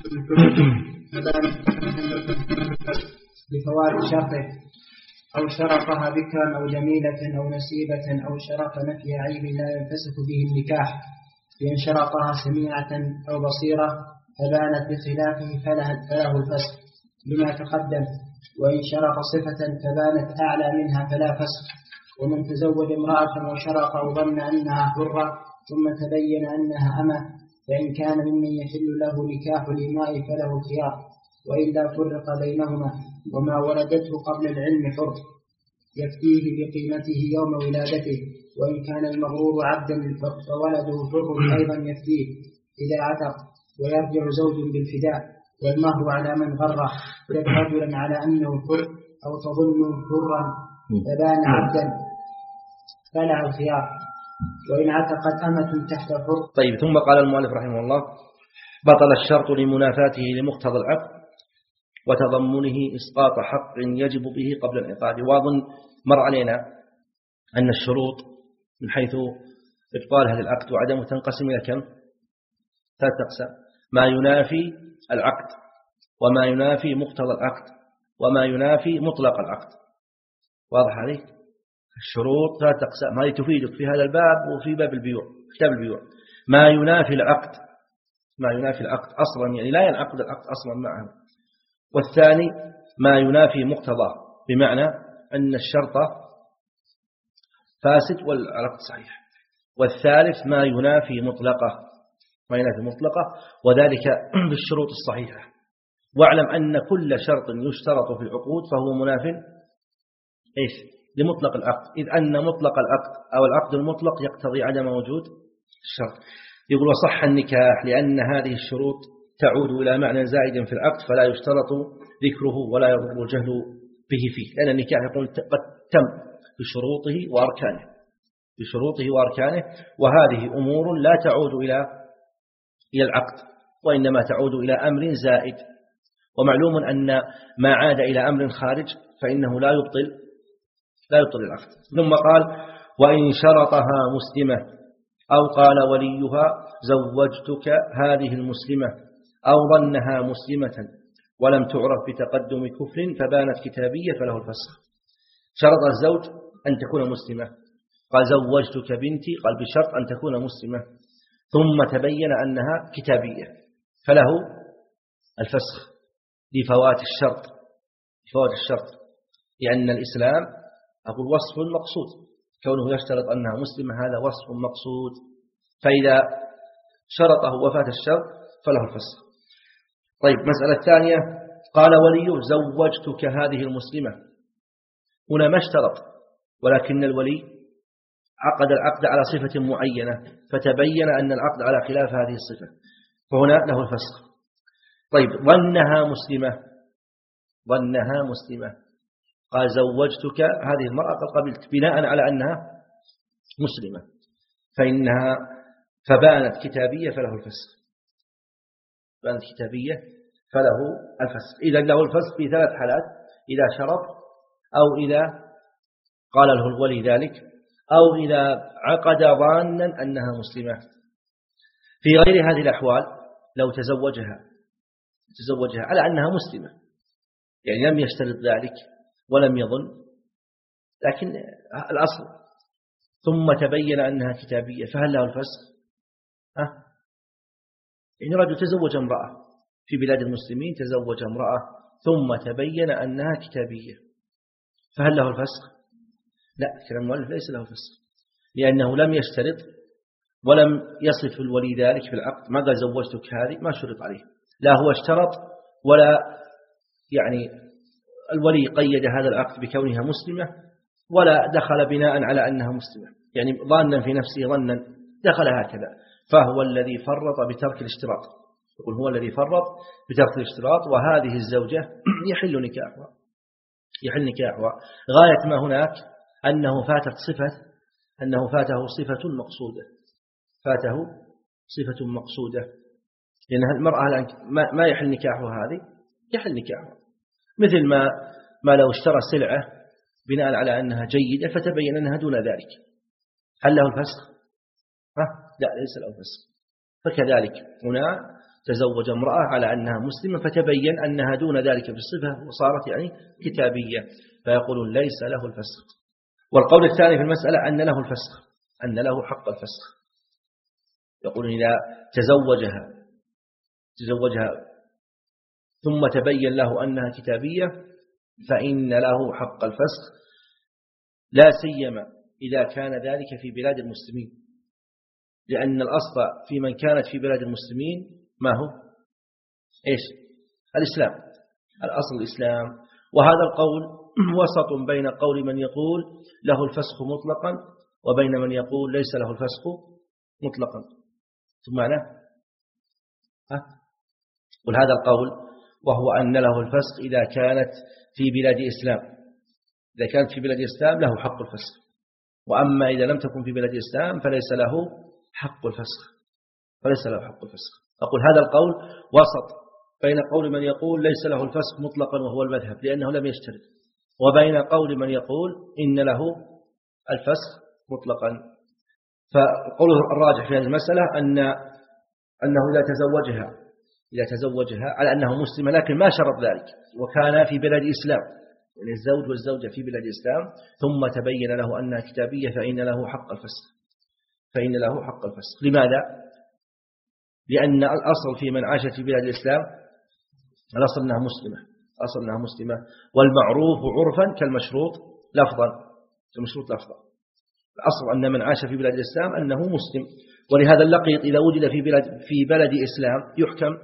بفوات شرطه، أو شرطها بكرا أو جميلة أو نسيبة، أو شرط نفي عيب لا ينفسخ به النكاح، بأن شرطها سميعة أو بصيرة فبانت بخلافه فله الفسخ لما تقدم، وإن شرط صفة فبانت أعلى منها فلا فسخ. ومن تزوج امرأة وشرط أو ظن أنها حرة ثم تبين أنها أمة، فإن كان ممن يحل له نكاح الإماء فله الخيار، وإلا فرق بينهما. وما ولدته قبل العلم حر يفتيه بقيمته يوم ولادته، وإن كان المغرور عبدا فولده حر أيضا يفتيه إذا عتق، ويرجع زوج بالفداء، والمهر على من غره رجلا على أنه حر أو تظن حرا فبان عبدا فلها الخيار، وإن عتقت أمة تحت حر. طيب ثم قال المؤلف رحمه الله: بطل الشرط لمنافاته لمقتضى العقد وتضمنه إسقاط حق يجب به قبل العقاد. وأظن مر علينا أن الشروط من حيث إبطال هذا العقد وعدمه تنقسم إلى كم؟ ثلاث أقسام: ما ينافي العقد، وما ينافي مقتضى العقد، وما ينافي مطلق العقد. واضح عليك؟ الشروط ثلاث أقسام، هذه تفيدك في هذا الباب وفي باب البيوع، كتاب البيوع. ما ينافي العقد، ما ينافي العقد أصلا، يعني لا ينعقد العقد أصلا معه. والثاني ما ينافي مقتضاه، بمعنى أن الشرط فاسد والعقد صحيح. والثالث ما ينافي مطلقه، ما ينافي مطلقه، وذلك بالشروط الصحيحة. واعلم أن كل شرط يشترط في العقود فهو مناف إيش؟ لمطلق العقد، إذ أن مطلق العقد أو العقد المطلق يقتضي عدم وجود الشرط. يقول: وصح النكاح لأن هذه الشروط تعود إلى معنى زائد في العقد فلا يشترط ذكره ولا يضر الجهل به فيه، لأن النكاح يقول قد تم بشروطه وأركانه، بشروطه وأركانه، وهذه أمور لا تعود إلى إلى العقد، وإنما تعود إلى أمر زائد. ومعلوم أن ما عاد إلى أمر خارج فإنه لا يبطل لا يبطل العقد. ثم قال: وإن شرطها مسلمة أو قال وليها زوجتك هذه المسلمة أو ظنها مسلمة ولم تعرف بتقدم كفر فبانت كتابية فله الفسخ. شرط الزوج أن تكون مسلمة، قال زوجتك بنتي، قال بشرط أن تكون مسلمة، ثم تبين أنها كتابية فله الفسخ لفوات الشرط، لفوات الشرط، لأن الإسلام أقول وصف مقصود، كونه يشترط أنها مسلمة هذا وصف مقصود، فإذا شرطه وفاة الشرط فله الفسخ. طيب مسألة ثانية: قال وليه زوجتك هذه المسلمة، هنا ما اشترط، ولكن الولي عقد العقد على صفة معينة فتبين أن العقد على خلاف هذه الصفة فهنا له الفسخ. طيب ظنها مسلمة، ظنها مسلمة، قال زوجتك هذه المرأة قد قبلت بناء على أنها مسلمة، فإنها فبانت كتابية فله الفسخ، بانت كتابية فله الفسخ. إذا له الفسخ في ثلاث حالات: إذا شرط، أو إذا قال له الولي ذلك، أو إذا عقد ظانا أنها مسلمة. في غير هذه الأحوال لو تزوجها تزوجها على أنها مسلمة، يعني لم يشترط ذلك ولم يظن، لكن الأصل، ثم تبين أنها كتابية، فهل له الفسخ؟ أه؟ يعني رجل تزوج امرأة في بلاد المسلمين، تزوج امرأة ثم تبين أنها كتابية، فهل له الفسخ؟ لا، كلام المؤلف ليس له الفسخ، لأنه لم يشترط ولم يصف الولي ذلك في العقد، ما قال زوجتك هذه، ما شرط عليه، لا هو اشترط ولا يعني الولي قيد هذا العقد بكونها مسلمة، ولا دخل بناء على أنها مسلمة، يعني ظانا في نفسه ظنا دخل هكذا، فهو الذي فرط بترك الاشتراط، يقول هو الذي فرط بترك الاشتراط، وهذه الزوجة يحل نكاحها، يحل نكاحها. غاية ما هناك أنه فاتت صفة أنه فاته صفة مقصودة، فاته صفة مقصودة، لأن المرأة ما يحل نكاحها هذه، يحل نكاحها، مثل ما ما لو اشترى سلعة بناء على أنها جيدة فتبين أنها دون ذلك، هل له الفسخ؟ ها؟ لا، ليس له الفسخ. فكذلك هنا تزوج امرأة على أنها مسلمة فتبين أنها دون ذلك في الصفة وصارت يعني كتابية، فيقولون ليس له الفسخ. والقول الثاني في المسألة أن له الفسخ، أن له حق الفسخ، يقولون إذا تزوجها تزوجها ثم تبين له أنها كتابية فإن له حق الفسخ، لا سيما إذا كان ذلك في بلاد المسلمين، لأن الأصل في من كانت في بلاد المسلمين ما هو؟ إيش؟ الإسلام، الأصل الإسلام. وهذا القول وسط بين قول من يقول له الفسخ مطلقا وبين من يقول ليس له الفسخ مطلقا. ثم معناه ها؟ قل هذا القول وهو أن له الفسخ إذا كانت في بلاد إسلام، إذا كانت في بلاد إسلام له حق الفسخ، وأما إذا لم تكن في بلاد إسلام فليس له حق الفسخ، فليس له حق الفسخ. أقول هذا القول وسط بين قول من يقول ليس له الفسخ مطلقا وهو المذهب لأنه لم يشترط، وبين قول من يقول إن له الفسخ مطلقا. فالقول الراجح في هذه المسألة أن أنه إذا تزوجها إذا تزوجها على أنه مسلم لكن ما شرط ذلك وكان في بلاد إسلام، يعني الزوج والزوجة في بلاد إسلام، ثم تبين له أنها كتابية فإن له حق الفسخ، فإن له حق الفسخ. لماذا؟ لأن الأصل في من عاش في بلاد الإسلام الأصل أنها مسلمة، الأصل أنها مسلمة، والمعروف عرفا كالمشروط لفظا، كالمشروط لفظا. الأصل أن من عاش في بلاد الإسلام أنه مسلم، ولهذا اللقيط إذا وجد في بلد في بلد إسلام يحكم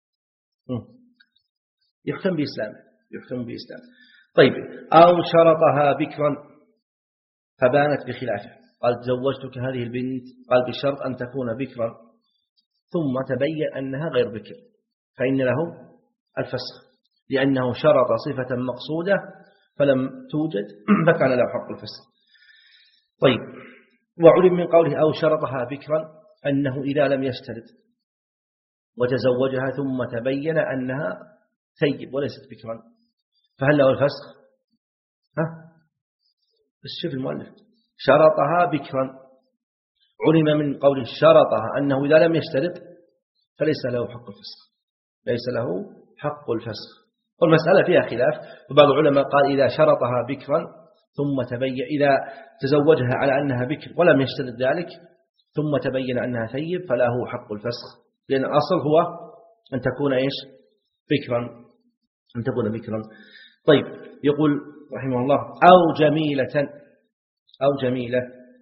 يحكم بإسلامه، يحكم بإسلام. طيب، أو شرطها بكرا فبانت بخلافه، قال تزوجتك هذه البنت، قال بشرط أن تكون بكرا، ثم تبين أنها غير بكر فإن له الفسخ، لأنه شرط صفة مقصودة فلم توجد فكان له حق الفسخ. طيب، وعلم من قوله أو شرطها بكرا أنه إذا لم يشترط وتزوجها ثم تبين أنها ثيب وليست بكرا فهل له الفسخ؟ ها؟ بس شوف المؤلف شرطها بكرا، علم من قوله شرطها أنه إذا لم يشترط فليس له حق الفسخ، ليس له حق الفسخ. والمسألة فيها خلاف، وبعض العلماء قال إذا شرطها بكرا ثم تبين إذا تزوجها على أنها بكر ولم يشترط ذلك ثم تبين أنها ثيب فله حق الفسخ، لأن الأصل هو أن تكون إيش؟ بكرا، أن تكون بكرا. طيب، يقول رحمه الله أو جميلة، أو جميلة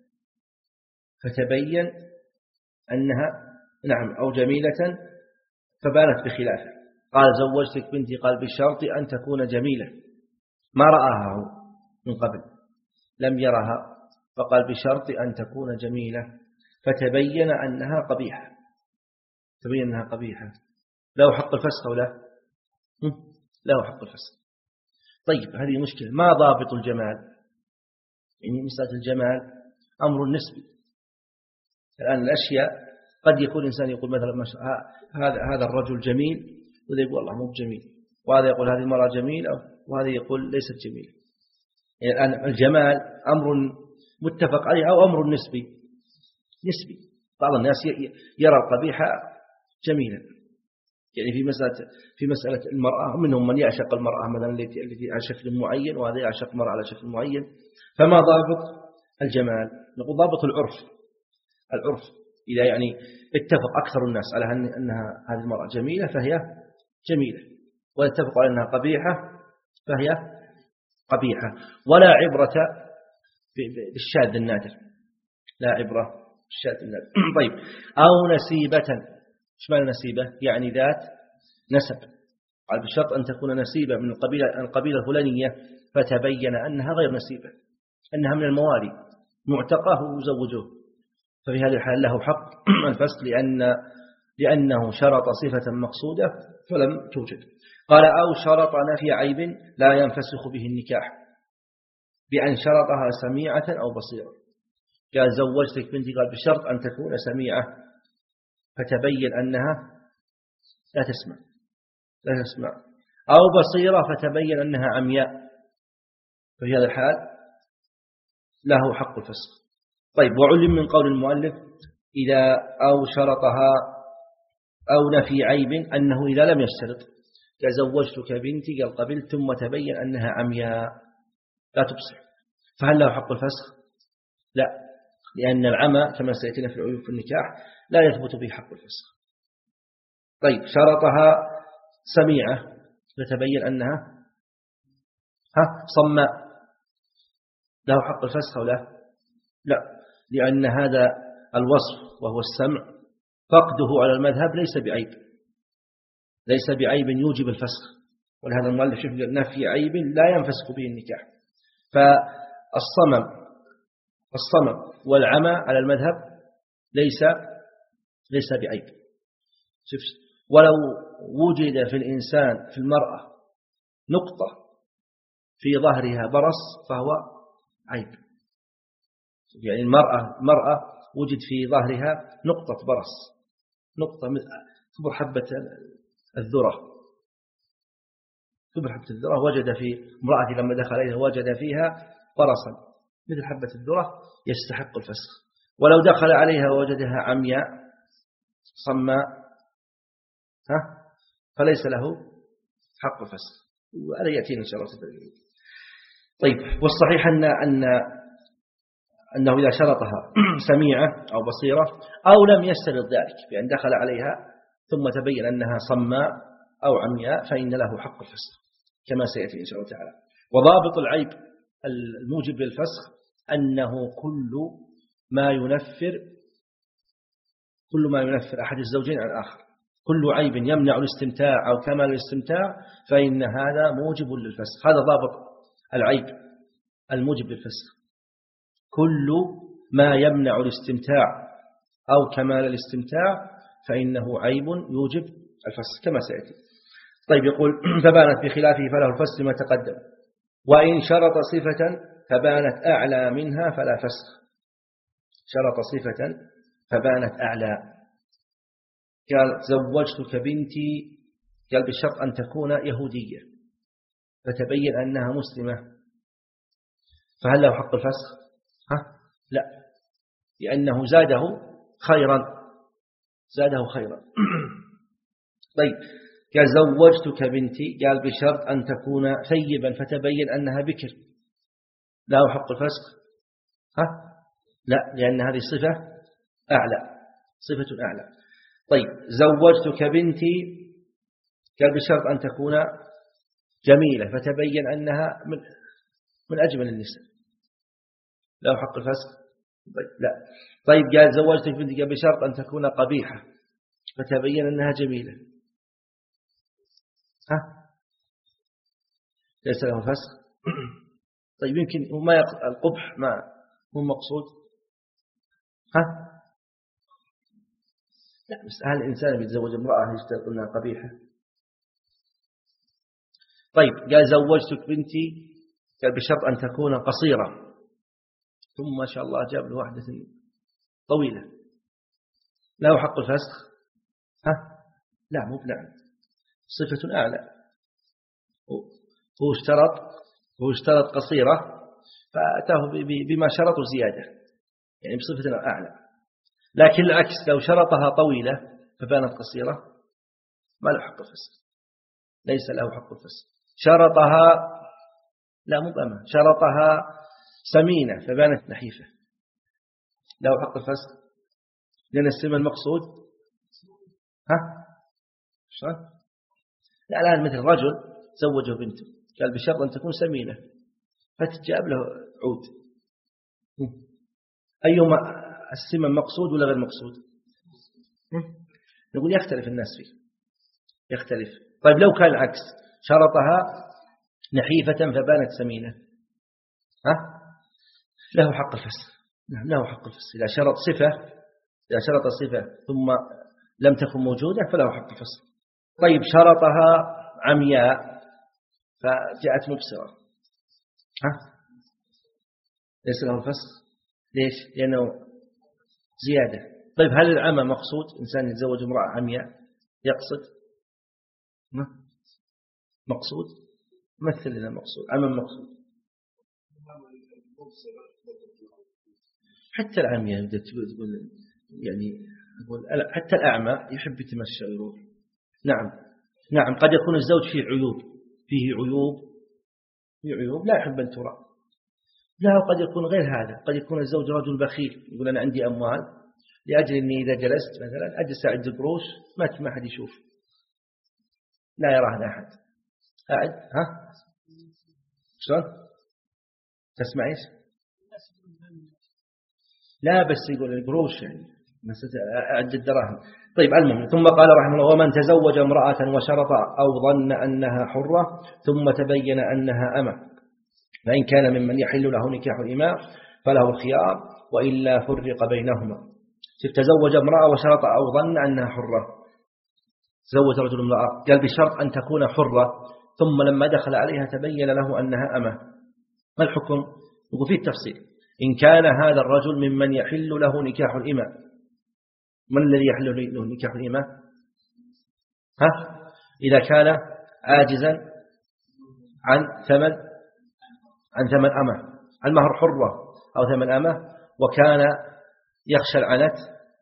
فتبين أنها نعم أو جميلة فبانت بخلافه، قال زوجتك بنتي، قال بالشرط أن تكون جميلة، ما رآها من قبل، لم يرها، فقال بشرط أن تكون جميلة فتبين أنها قبيحة، تبين أنها قبيحة، له حق الفسخ أو لا؟ له حق الفسخ. طيب، هذه مشكلة، ما ضابط الجمال؟ يعني مسألة الجمال أمر نسبي. الآن الأشياء قد يكون الإنسان يقول مثلا هذا هذا الرجل جميل، وهذا يقول الله مو جميل، وهذا يقول هذه المرأة جميلة، وهذا يقول ليست جميلة. يعني الآن الجمال أمر متفق عليه أو أمر نسبي؟ نسبي. بعض الناس يرى القبيح جميلا، يعني في مسألة في مسألة المرأة منهم من يعشق المرأة مثلا التي على شكل معين، وهذا يعشق المرأة على شكل معين. فما ضابط الجمال؟ نقول ضابط العرف. العرف إذا يعني اتفق أكثر الناس على أنها هذه المرأة جميلة فهي جميلة، واتفقوا على أنها قبيحة فهي قبيحة، ولا عبرة بالشاذ النادر، لا عبرة بالشاذ النادر. طيب، أو نسيبة، ايش معنى نسيبة؟ يعني ذات نسب، قال بشرط أن تكون نسيبة من القبيلة القبيلة الفلانية فتبين أنها غير نسيبة، أنها من الموالي معتقاه وزوجوه، ففي هذه الحال له حق الفسخ لأن لأنه شرط صفة مقصودة فلم توجد. قال أو شرط نفي عيب لا ينفسخ به النكاح بأن شرطها سميعة أو بصيرة، قال زوجتك بنتي، قال بشرط أن تكون سميعة، فتبين أنها لا تسمع لا تسمع أو بصيرة فتبين أنها عمياء، ففي هذا الحال له حق الفسخ. طيب، وعلم من قول المؤلف إذا أو شرطها أو نفي عيب أنه إذا لم يشترط كزوجتك بنتي قال قبلت ثم تبين أنها عمياء لا تبصر، فهل له حق الفسخ؟ لا، لأن العمى كما سيأتينا في العيوب في النكاح لا يثبت به حق الفسخ. طيب، شرطها سميعة فتبين أنها ها صماء، له حق الفسخ أو لا؟ لا، لأن هذا الوصف وهو السمع فقده على المذهب ليس بعيب، ليس بعيب يوجب الفسخ، ولهذا المؤلف شوف نفي عيب لا ينفسخ به النكاح. فالصمم الصمم والعمى على المذهب ليس ليس بعيب. شوف، ولو وجد في الإنسان في المرأة نقطة في ظهرها برص فهو عيب. يعني المرأة مرأة وجد في ظهرها نقطة برص، نقطة كبر حبة الذرة، كبر حبة الذرة، وجد في امرأة لما دخل عليها وجد فيها برصا مثل حبة الذرة يستحق الفسخ. ولو دخل عليها وجدها عمياء صماء ها فليس له حق الفسخ، وهذا يأتينا إن شاء الله. طيب، والصحيح أن أن أنه إذا شرطها سميعة أو بصيرة أو لم يشترط ذلك بأن دخل عليها ثم تبين أنها صماء أو عمياء فإن له حق الفسخ كما سيأتي إن شاء الله تعالى. وضابط العيب الموجب للفسخ أنه كل ما ينفر كل ما ينفر أحد الزوجين عن الآخر، كل عيب يمنع الاستمتاع أو كمال الاستمتاع فإن هذا موجب للفسخ. هذا ضابط العيب الموجب للفسخ، كل ما يمنع الاستمتاع أو كمال الاستمتاع فإنه عيب يوجب الفسخ كما سيأتي. طيب، يقول فبانت بخلافه فله الفسخ ما تقدم، وإن شرط صفة فبانت أعلى منها فلا فسخ. شرط صفة فبانت أعلى، قال زوجتك بنتي، قال بالشرط أن تكون يهودية فتبين أنها مسلمة، فهل له حق الفسخ؟ ها؟ لا، لأنه زاده خيرا زاده خيرا طيب، قال زوجتك بنتي، قال بشرط أن تكون ثيبا فتبين أنها بكر، له حق الفسخ؟ ها؟ لا، لأن هذه صفة أعلى صفة أعلى. طيب، زوجتك بنتي، قال بشرط أن تكون جميلة فتبين أنها من من أجمل النساء، له حق الفسخ؟ لا. طيب، قال زوجتك بنتي قال بشرط أن تكون قبيحة فتبين أنها جميلة، ها؟ ليس له فسخ. طيب، يمكن ما يق... القبح ما هو مقصود، ها؟ لا، بس هل الإنسان يتزوج امرأة يشترط أنها قبيحة؟ طيب، قال زوجتك بنتي، قال بشرط أن تكون قصيرة، ثم ما شاء الله جاب له واحدة طويلة، له حق الفسخ؟ ها؟ لا، مو بنعم، صفة أعلى. هو اشترط هو اشترط قصيرة فأتاه بما شرط زيادة، يعني بصفة أعلى. لكن العكس، لو شرطها طويلة فبانت قصيرة ما له حق الفسخ، ليس له حق الفسخ. شرطها لا مو بأمة، شرطها سمينة فبانت نحيفة، له حق الفسخ، لأن السم المقصود ها شلون؟ لا، الآن مثل رجل زوجه بنته قال بشرط أن تكون سمينة فتجاب له عود، أيما السم المقصود ولا غير مقصود؟ نقول يختلف الناس فيه، يختلف. طيب، لو كان العكس، شرطها نحيفة فبانت سمينة، ها؟ له حق الفسخ، نعم له حق الفسخ. إذا شرط صفة إذا شرط صفة ثم لم تكن موجودة فله حق الفسخ. طيب، شرطها عمياء فجاءت مبصرة، ها؟ ليس له الفسخ؟ ليش؟ لأنه زيادة. طيب هل العمى مقصود؟ إنسان يتزوج امرأة عمياء يقصد مقصود؟ مثل لنا مقصود. عمى مقصود. حتى العمياء تقول يعني حتى الأعمى يحب يتمشى ويروح. نعم نعم قد يكون الزوج فيه عيوب فيه عيوب فيه عيوب لا يحب أن ترى. لا قد يكون غير هذا. قد يكون الزوج رجل بخيل يقول أنا عندي أموال لأجل أني إذا جلست مثلا أجلس أعد قروش ما ما أحد يشوف لا يراها أحد. أعد ها شلون تسمع إيش؟ لا بس يقول القروش يعني أعد الدراهم. طيب المهم ثم قال رحمه الله ومن تزوج امرأة وشرط أو ظن أنها حرة ثم تبين أنها أمة فإن كان ممن يحل له نكاح الإماء فله الخيار وإلا فرق بينهما. تزوج امرأة وشرط أو ظن أنها حرة. تزوج رجل امرأة قال بشرط أن تكون حرة ثم لما دخل عليها تبين له أنها أمة ما الحكم؟ يقول فيه التفصيل. إن كان هذا الرجل ممن يحل له نكاح الإماء. من الذي يحل له نكاح الإماء؟ ها؟ إذا كان عاجزا عن ثمن عن ثمن أمة المهر حرة أو ثمن أمة وكان يخشى العنت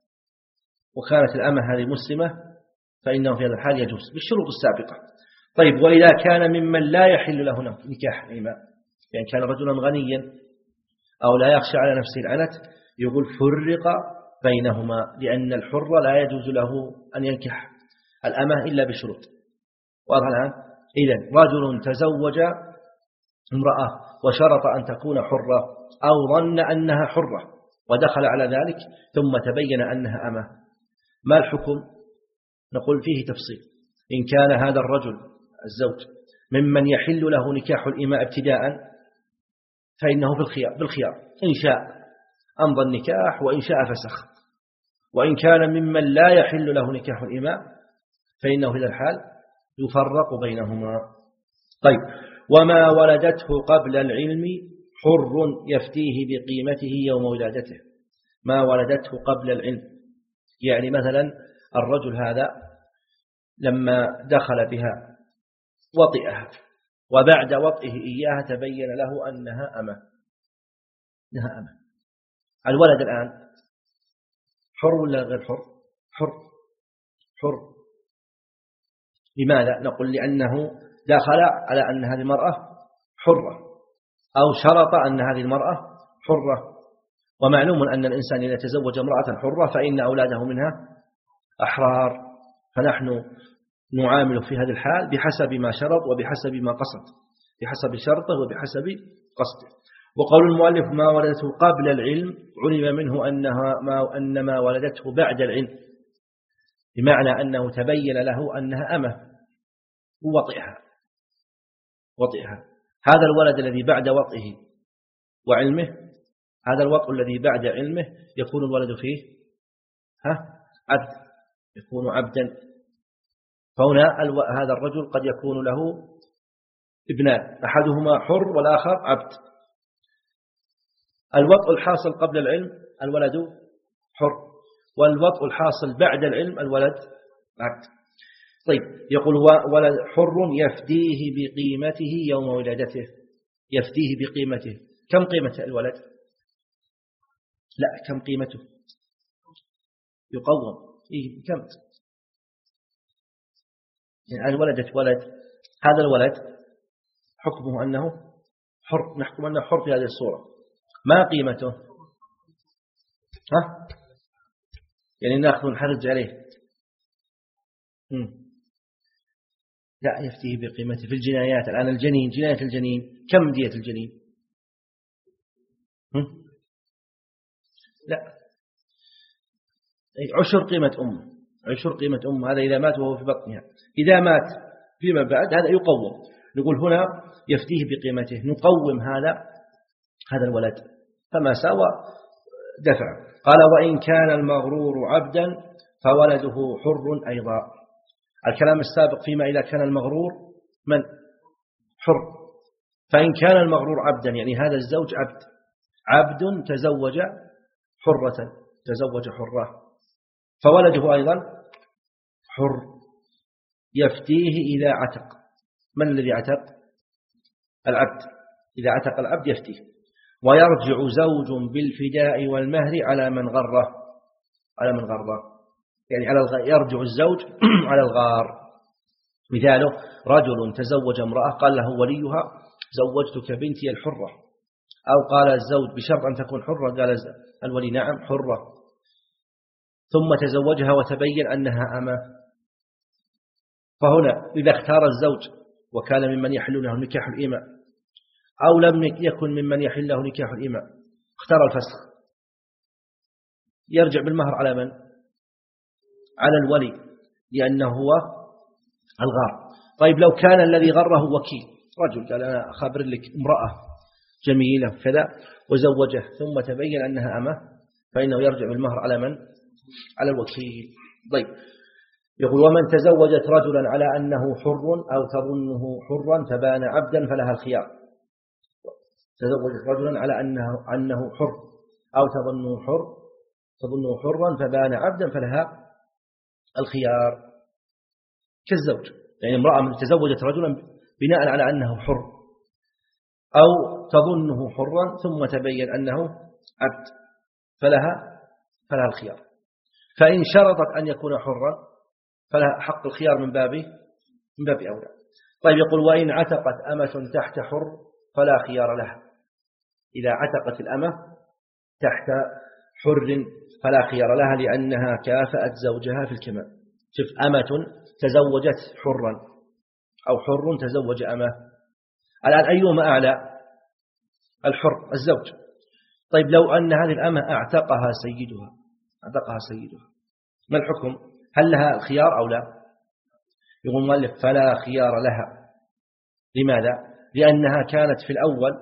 وكانت الأمة هذه مسلمة فإنه في هذا الحال يجوز بالشروط السابقة. طيب وإذا كان ممن لا يحل له نكاح الإماء يعني كان رجلا غنيا أو لا يخشى على نفسه العنت يقول فرق بينهما لأن الحر لا يجوز له أن ينكح الأمة إلا بشروط. واضح الآن؟ إذن رجل تزوج امرأة وشرط أن تكون حرة أو ظن أنها حرة ودخل على ذلك ثم تبين أنها أمة ما الحكم؟ نقول فيه تفصيل. إن كان هذا الرجل الزوج ممن يحل له نكاح الإماء ابتداء فإنه بالخيار, بالخيار إن شاء أمضى النكاح وإن شاء فسخ. وإن كان ممن لا يحل له نكاح الإماء فإنه في ذا الحال يفرق بينهما. طيب وما ولدته قبل العلم حر يفتيه بقيمته يوم ولادته. ما ولدته قبل العلم يعني مثلا الرجل هذا لما دخل بها وطئها وبعد وطئه إياها تبين له أنها أمة أنها أمة. الولد الآن حر ولا غير حر؟ حر حر. لماذا؟ نقول لأنه دخل على أن هذه المرأة حرة أو شرط أن هذه المرأة حرة. ومعلوم أن الإنسان إذا تزوج امرأة حرة فإن أولاده منها أحرار فنحن نعامل في هذا الحال بحسب ما شرط وبحسب ما قصد بحسب شرطه وبحسب قصده. وقول المؤلف ما ولدته قبل العلم علم منه أنها ما أن ما ولدته بعد العلم بمعنى أنه تبين له أنها أمة ووطئها وطئها. هذا الولد الذي بعد وطئه وعلمه هذا الوطء الذي بعد علمه يكون الولد فيه ها عبد يكون عبدا. فهنا هذا الرجل قد يكون له ابنان أحدهما حر والآخر عبد. الوطء الحاصل قبل العلم الولد حر والوطء الحاصل بعد العلم الولد عبد. طيب يقول ولد حر يفديه بقيمته يوم ولادته. يفديه بقيمته. كم قيمة الولد؟ لا كم قيمته؟ يقوم إيه كم؟ يعني ولدت ولد هذا الولد حكمه أنه حر نحكم أنه حر في هذه الصورة. ما قيمته؟ ها؟ يعني نأخذ نحرج عليه. مم. لا يفتيه بقيمته في الجنايات. الآن الجنين جناية الجنين كم دية الجنين؟ هم؟ لا عشر قيمة أم عشر قيمة أم هذا إذا مات وهو في بطنها. إذا مات فيما بعد هذا يقوم. نقول هنا يفتيه بقيمته نقوم هذا هذا الولد فما سوى دفع. قال وإن كان المغرور عبدا فولده حر أيضا. الكلام السابق فيما إذا كان المغرور من حر. فإن كان المغرور عبدا يعني هذا الزوج عبد عبد تزوج حرة، تزوج حرة، فولده أيضا حر، يفتيه إذا عتق. من الذي عتق؟ العبد. إذا عتق العبد يفتيه. ويرجع زوج بالفداء والمهر على من غره، على من غره يعني على الغ... يرجع الزوج على الغار. مثاله رجل تزوج امرأة قال له وليها زوجتك بنتي الحرة، أو قال الزوج بشرط أن تكون حرة، قال الولي نعم حرة، ثم تزوجها وتبين أنها أمة. فهنا إذا اختار الزوج وكان ممن يحل له نكاح الإماء أو لم يكن ممن يحل له نكاح الإماء، اختار الفسخ، يرجع بالمهر على من؟ على الولي، لأنه هو الغار. طيب لو كان الذي غره وكيل، رجل قال أنا أخبر لك امرأة جميلة كذا وزوجه ثم تبين أنها أمة، فإنه يرجع بالمهر على من؟ على الوكيل. طيب يقول ومن تزوجت رجلا على أنه حر أو تظنه حرا فبان عبدا فلها الخيار. تزوجت رجلا على أنه, أنه حر أو تظنه حر تظنه حرا فبان عبدا فلها الخيار، كالزوج. يعني امرأة من تزوجت رجلا بناء على أنه حر أو تظنه حرا ثم تبين أنه عبد فلها فلها الخيار. فإن شرطت أن يكون حرا فلها حق الخيار من باب من باب أولى. طيب يقول وإن عتقت أمة تحت حر فلا خيار لها. إذا عتقت الأمة تحت حر فلا خيار لها لأنها كافأت زوجها في الكمال. شوف، أمة تزوجت حرا أو حر تزوج أمة، الآن أيهما أعلى؟ الحر، الزوج. طيب لو أن هذه الأمة اعتقها سيدها اعتقها سيدها ما الحكم؟ هل لها الخيار أو لا؟ يقول المؤلف فلا خيار لها. لماذا؟ لأنها كانت في الأول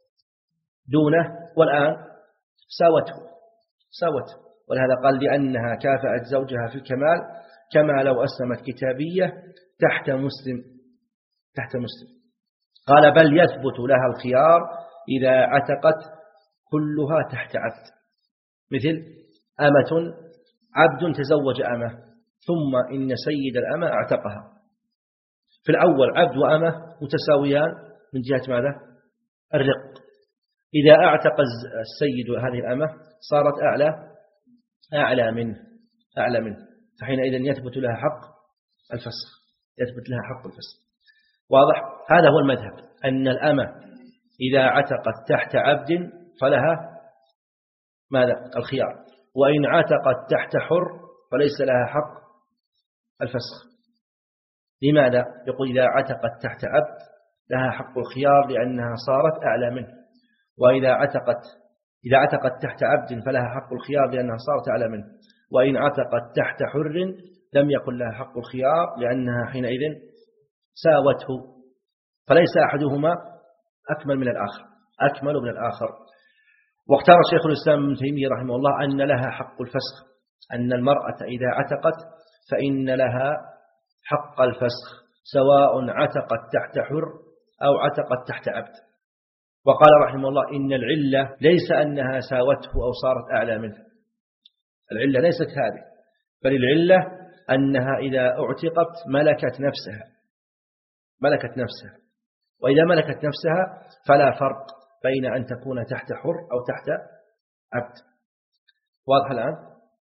دونه والآن ساوته ساوته ولهذا قال لأنها كافأت زوجها في الكمال كما لو أسلمت كتابية تحت مسلم تحت مسلم. قال بل يثبت لها الخيار إذا عتقت كلها تحت عبد، مثل أمة عبد تزوج أمة ثم إن سيد الأمة اعتقها. في الأول عبد وأمة متساويان من جهة ماذا؟ الرق. إذا اعتق السيد هذه الأمة صارت أعلى أعلى منه أعلى منه فحينئذ يثبت لها حق الفسخ يثبت لها حق الفسخ. واضح؟ هذا هو المذهب، أن الأمة إذا عتقت تحت عبد فلها ماذا؟ الخيار، وإن عتقت تحت حر فليس لها حق الفسخ. لماذا؟ يقول إذا عتقت تحت عبد لها حق الخيار لأنها صارت أعلى منه، وإذا عتقت إذا عتقت تحت عبد فلها حق الخيار لأنها صارت أعلى منه، وإن عتقت تحت حر لم يكن لها حق الخيار لأنها حينئذ ساوته، فليس أحدهما أكمل من الآخر أكمل من الآخر. واختار شيخ الإسلام ابن تيمية رحمه الله أن لها حق الفسخ، أن المرأة إذا عتقت فإن لها حق الفسخ سواء عتقت تحت حر أو عتقت تحت عبد. وقال رحمه الله إن العلة ليس أنها ساوته أو صارت أعلى منه، العلة ليست هذه، بل العلة أنها إذا اعتقت ملكت نفسها ملكت نفسها وإذا ملكت نفسها فلا فرق بين أن تكون تحت حر أو تحت عبد. واضح الآن؟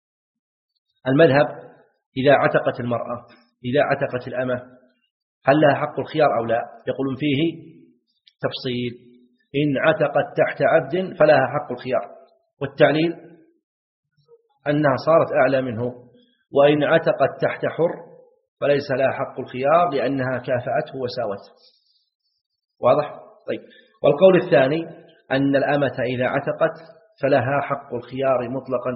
المذهب إذا عتقت المرأة إذا عتقت الأمة هل لها حق الخيار أو لا؟ يقولون فيه تفصيل. إن عتقت تحت عبد فلها حق الخيار، والتعليل أنها صارت أعلى منه، وإن عتقت تحت حر فليس لها حق الخيار لأنها كافأته وساوته. واضح؟ طيب. والقول الثاني أن الأمة إذا عتقت فلها حق الخيار مطلقا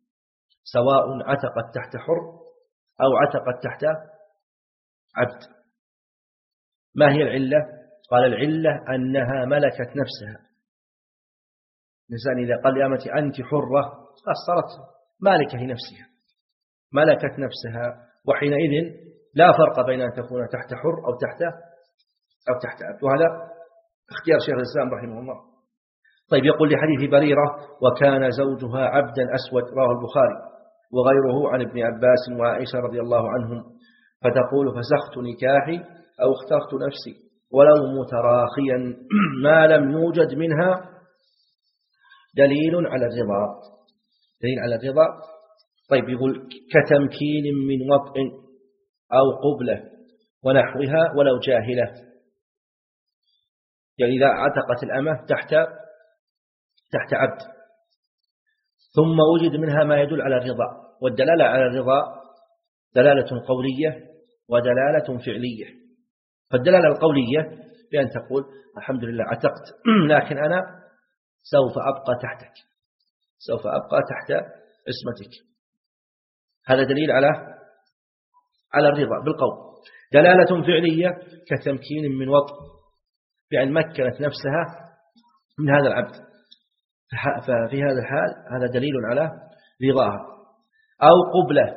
سواء عتقت تحت حر أو عتقت تحت عبد. ما هي العلة؟ قال العلة أنها ملكت نفسها. الإنسان إذا قال لأمتي أنت حرة صارت مالكة لنفسها ملكت نفسها، وحينئذ لا فرق بين أن تكون تحت حر أو تحت أو تحت عبد. وهذا اختيار شيخ الإسلام رحمه الله. طيب يقول لحديث بريرة وكان زوجها عبدا أسود، رواه البخاري وغيره عن ابن عباس وعائشة رضي الله عنهم، فتقول فسخت نكاحي أو اخترت نفسي ولو متراخيا ما لم يوجد منها دليل على الرضا. دليل على الرضا. طيب يقول كتمكين من وطء أو قبلة ونحوها ولو جاهلة، يعني إذا عتقت الأمة تحت تحت عبد ثم وجد منها ما يدل على الرضا، والدلالة على الرضا دلالة قولية ودلالة فعلية. فالدلالة القولية بأن تقول الحمد لله عتقت لكن أنا سوف أبقى تحتك، سوف أبقى تحت عصمتك، هذا دليل على على الرضا بالقول. دلالة فعلية كتمكين من وطء، بأن مكنت نفسها من هذا العبد، ففي هذا الحال هذا دليل على رضاها. أو قبلة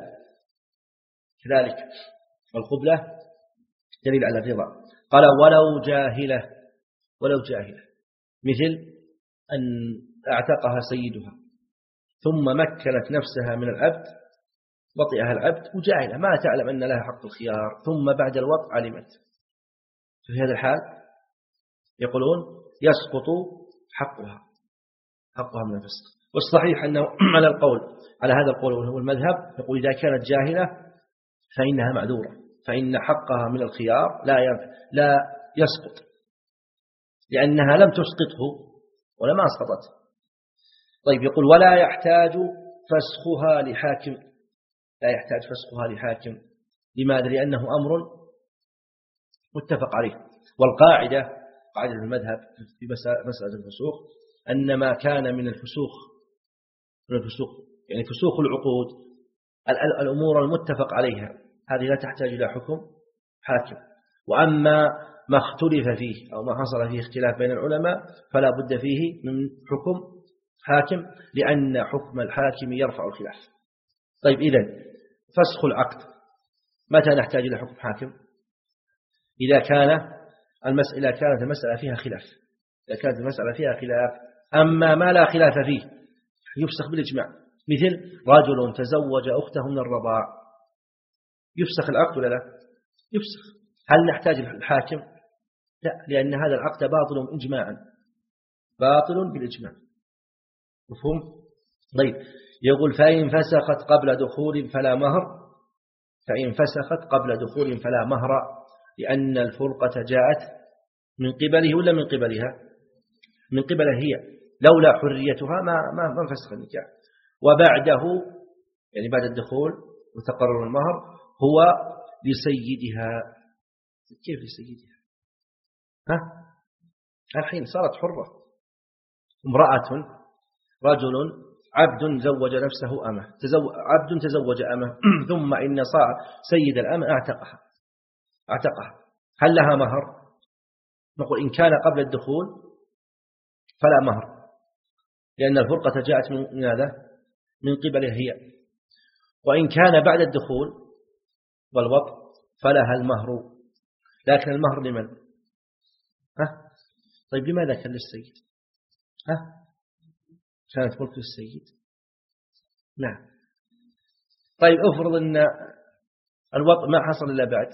كذلك، والقبلة دليل على الرضا. قال ولو جاهلة، ولو جاهلة مثل أن اعتقها سيدها ثم مكنت نفسها من العبد، وطئها العبد وجاهلة ما تعلم أن لها حق الخيار، ثم بعد الوطء علمت، في هذا الحال يقولون يسقط حقها حقها من الفسق. والصحيح أنه على القول على هذا القول وهو المذهب، يقول إذا كانت جاهلة فإنها معذورة، فإن حقها من الخيار لا لا يسقط، لأنها لم تسقطه ولا ما أسقطته. طيب يقول ولا يحتاج فسخها لحاكم، لا يحتاج فسخها لحاكم. لماذا؟ لأنه أمر متفق عليه. والقاعدة قاعدة المذهب في مسألة الفسوخ أن ما كان من الفسوخ من الفسوخ يعني فسوخ العقود، الأمور المتفق عليها هذه لا تحتاج إلى حكم حاكم. وأما ما اختلف فيه أو ما حصل فيه اختلاف بين العلماء فلا بد فيه من حكم حاكم، لأن حكم الحاكم يرفع الخلاف. طيب إذن فسخ العقد متى نحتاج إلى حكم حاكم؟ إذا كان المسألة كانت المسألة فيها خلاف، إذا كانت المسألة فيها خلاف. أما ما لا خلاف فيه يفسخ بالإجماع، مثل رجل تزوج أخته من الرضاع، يفسخ العقد ولا لا؟ يفسخ. هل نحتاج الحاكم؟ لا، لأن هذا العقد باطل إجماعا، باطل بالإجماع. مفهوم؟ طيب يقول فإن فسخت قبل دخول فلا مهر، فإن فسخت قبل دخول فلا مهر، لأن الفرقة جاءت من قبله ولا من قبلها؟ من قبلها هي، لولا حريتها ما ما ما فسخ النكاح. وبعده يعني بعد الدخول وتقرر المهر هو لسيدها. كيف لسيدها؟ ها؟ الحين صارت حرة، امرأة رجل عبد زوج نفسه أمه، تزوج عبد تزوج أمه ثم إن صار سيد الأمة اعتقها اعتقها هل لها مهر؟ نقول إن كان قبل الدخول فلا مهر، لأن الفرقة جاءت من هذا من قبلها هي. وإن كان بعد الدخول والوطء فلها المهر، لكن المهر لمن؟ ها؟ طيب لماذا كان للسيد؟ ها؟ كانت ملك للسيد. نعم. طيب افرض أن الوطء ما حصل إلا بعد،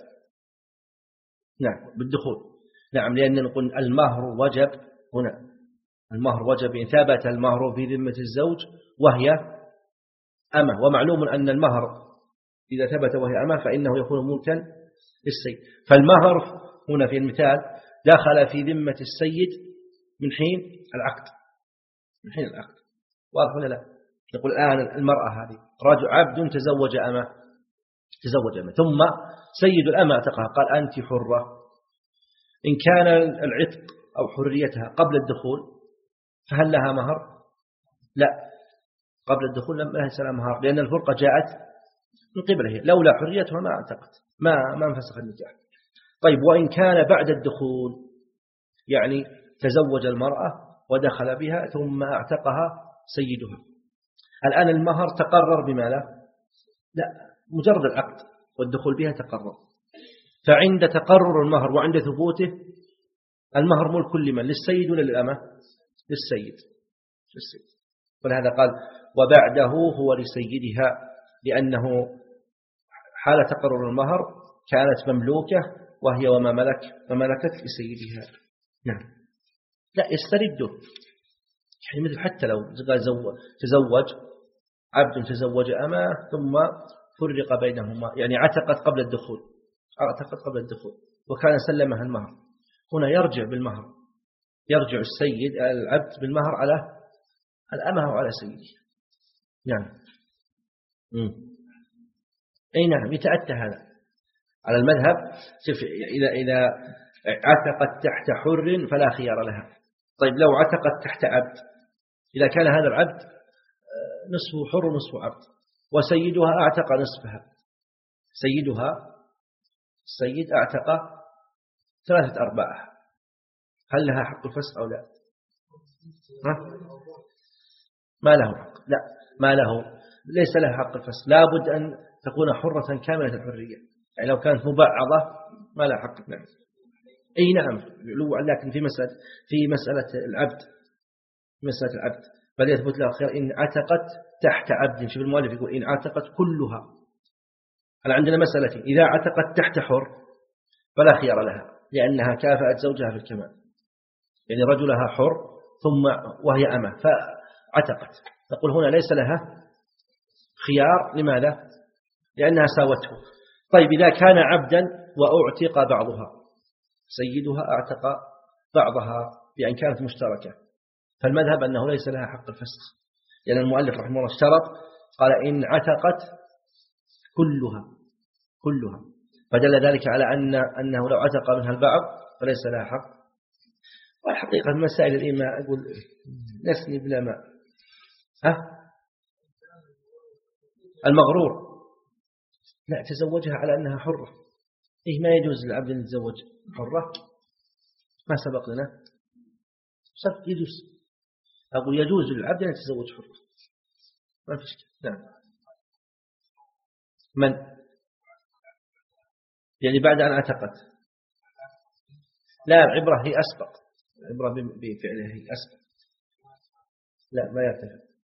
نعم بالدخول، نعم، لأن نقول المهر وجب هنا، المهر وجب إن ثبت المهر في ذمة الزوج وهي أمة، ومعلوم أن المهر إذا ثبت وهي أمة فإنه يكون ملكا للسيد. فالمهر هنا في المثال دخل في ذمة السيد من حين العقد، من حين العقد، واضح ولا لا؟ نقول الآن المرأة هذه رجل عبد تزوج أمة تزوج أمة ثم سيد الأمة اعتقها، قال أنت حرة. إن كان العتق أو حريتها قبل الدخول فهل لها مهر؟ لا، قبل الدخول لم لها مهر، لأن الفرقة جاءت من قبله، لولا حريتها ما اعتقت ما ما انفسخ النكاح. طيب وإن كان بعد الدخول يعني تزوج المرأة ودخل بها ثم اعتقها سيدها، الآن المهر تقرر بماذا؟ لا، مجرد العقد والدخول بها تقرر. فعند تقرر المهر وعند ثبوته المهر ملك لمن؟ للسيد ولا للأمة؟ للسيد للسيد ولهذا قال وبعده هو لسيدها، لأنه حال تقرر المهر كانت مملوكة وهي وما ملك وملكت لسيدها. نعم. لا يسترده، يعني مثل حتى لو تزوج عبد تزوج أماه ثم فرق بينهما، يعني عتقت قبل الدخول عتقت قبل الدخول وكان سلمها المهر، هنا يرجع بالمهر، يرجع السيد العبد بالمهر على الأمه وعلى سيده. نعم. مم. أي نعم يتأتى هذا على المذهب. إذا إذا عتقت تحت حر فلا خيار لها. طيب لو عتقت تحت عبد، إذا كان هذا العبد نصفه حر ونصفه عبد وسيدها أعتق نصفها، سيدها السيد أعتق ثلاثة أرباعها، هل لها حق الفسخ أو لا؟ ها؟ ما له حق، لا ما له، ليس لها حق الفسخ، لابد أن تكون حرة كاملة الحرية، يعني لو كانت مبعضة ما لها حق. نعم. أي نعم، لكن في مسألة في مسألة العبد مسألة العبد بل يثبت له خير إن عتقت تحت عبد. شوف المؤلف يقول إن عتقت كلها. هل عندنا مسألة إذا عتقت تحت حر فلا خيار لها لأنها كافأت زوجها في الكمال، يعني رجلها حر ثم وهي أمة فعتقت، تقول هنا ليس لها خيار. لماذا؟ لأنها ساوته. طيب إذا كان عبدا وأعتق بعضها، سيدها أعتق بعضها بأن كانت مشتركة، فالمذهب أنه ليس لها حق الفسخ، لأن يعني المؤلف رحمه الله اشترط قال إن عتقت كلها كلها فدل ذلك على أن أنه لو عتق منها البعض فليس لها حق. والحقيقة مسائل الإيماء أقول نسني بلا ماء. ها؟ المغرور لا تزوجها على أنها حرة. إيه ما يجوز للعبد أن يتزوج حرة؟ ما سبق لنا سبق يجوز. أقول يجوز للعبد أن يتزوج حرة ما في شيء. نعم. من يعني بعد أن اعتقت؟ لا العبرة هي أسبق، العبرة بفعلها هي أسبق. لا ما يرتفع.